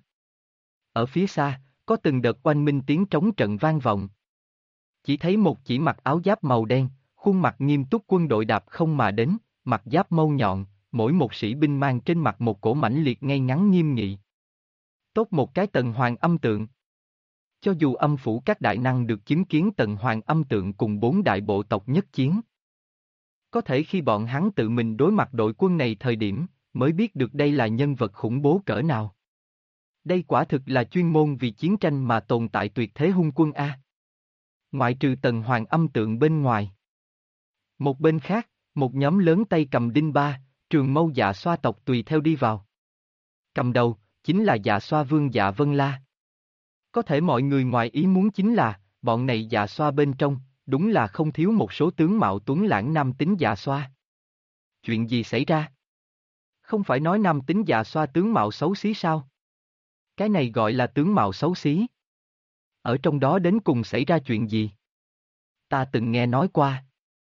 Ở phía xa, có từng đợt oanh minh tiếng trống trận vang vọng. Chỉ thấy một chỉ mặc áo giáp màu đen, khuôn mặt nghiêm túc quân đội đạp không mà đến, mặt giáp mâu nhọn, mỗi một sĩ binh mang trên mặt một cổ mãnh liệt ngay ngắn nghiêm nghị. Tốt một cái Tần Hoàng âm tượng. Cho dù âm phủ các đại năng được chứng kiến Tần Hoàng âm tượng cùng 4 đại bộ tộc nhất chiến. Có thể khi bọn hắn tự mình đối mặt đội quân này thời điểm, mới biết được đây là nhân vật khủng bố cỡ nào. Đây quả thực là chuyên môn vì chiến tranh mà tồn tại tuyệt thế hung quân A. Ngoại trừ Tần Hoàng âm tượng bên ngoài. Một bên khác, một nhóm lớn tay cầm đinh ba, trường mâu Dạ Xoa tộc tùy theo đi vào. Cầm đầu, chính là Dạ Xoa vương Dạ Vân La. Có thể mọi người ngoài ý muốn chính là, bọn này Dạ Xoa bên trong, đúng là không thiếu một số tướng mạo tuấn lãng nam tính Dạ Xoa. Chuyện gì xảy ra? Không phải nói nam tính Dạ Xoa tướng mạo xấu xí sao? Cái này gọi là tướng mạo xấu xí. Ở trong đó đến cùng xảy ra chuyện gì? Ta từng nghe nói qua.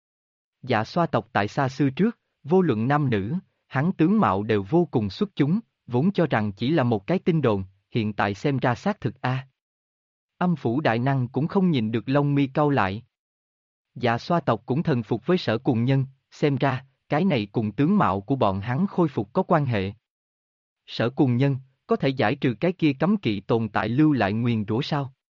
Dạ Xoa tộc tại xa xưa trước, vô luận nam nữ, hắn tướng mạo đều vô cùng xuất chúng, vốn cho rằng chỉ là một cái tin đồn, hiện tại xem ra xác thực a. Âm phủ đại năng cũng không nhìn được lông mi cau lại. Dạ Xoa tộc cũng thần phục với Sở Cùng Nhân, xem ra, cái này cùng tướng mạo của bọn hắn khôi phục có quan hệ. Sở Cuồng Nhân, có thể giải trừ cái kia cấm kỵ tồn tại lưu lại nguyền rủa sao?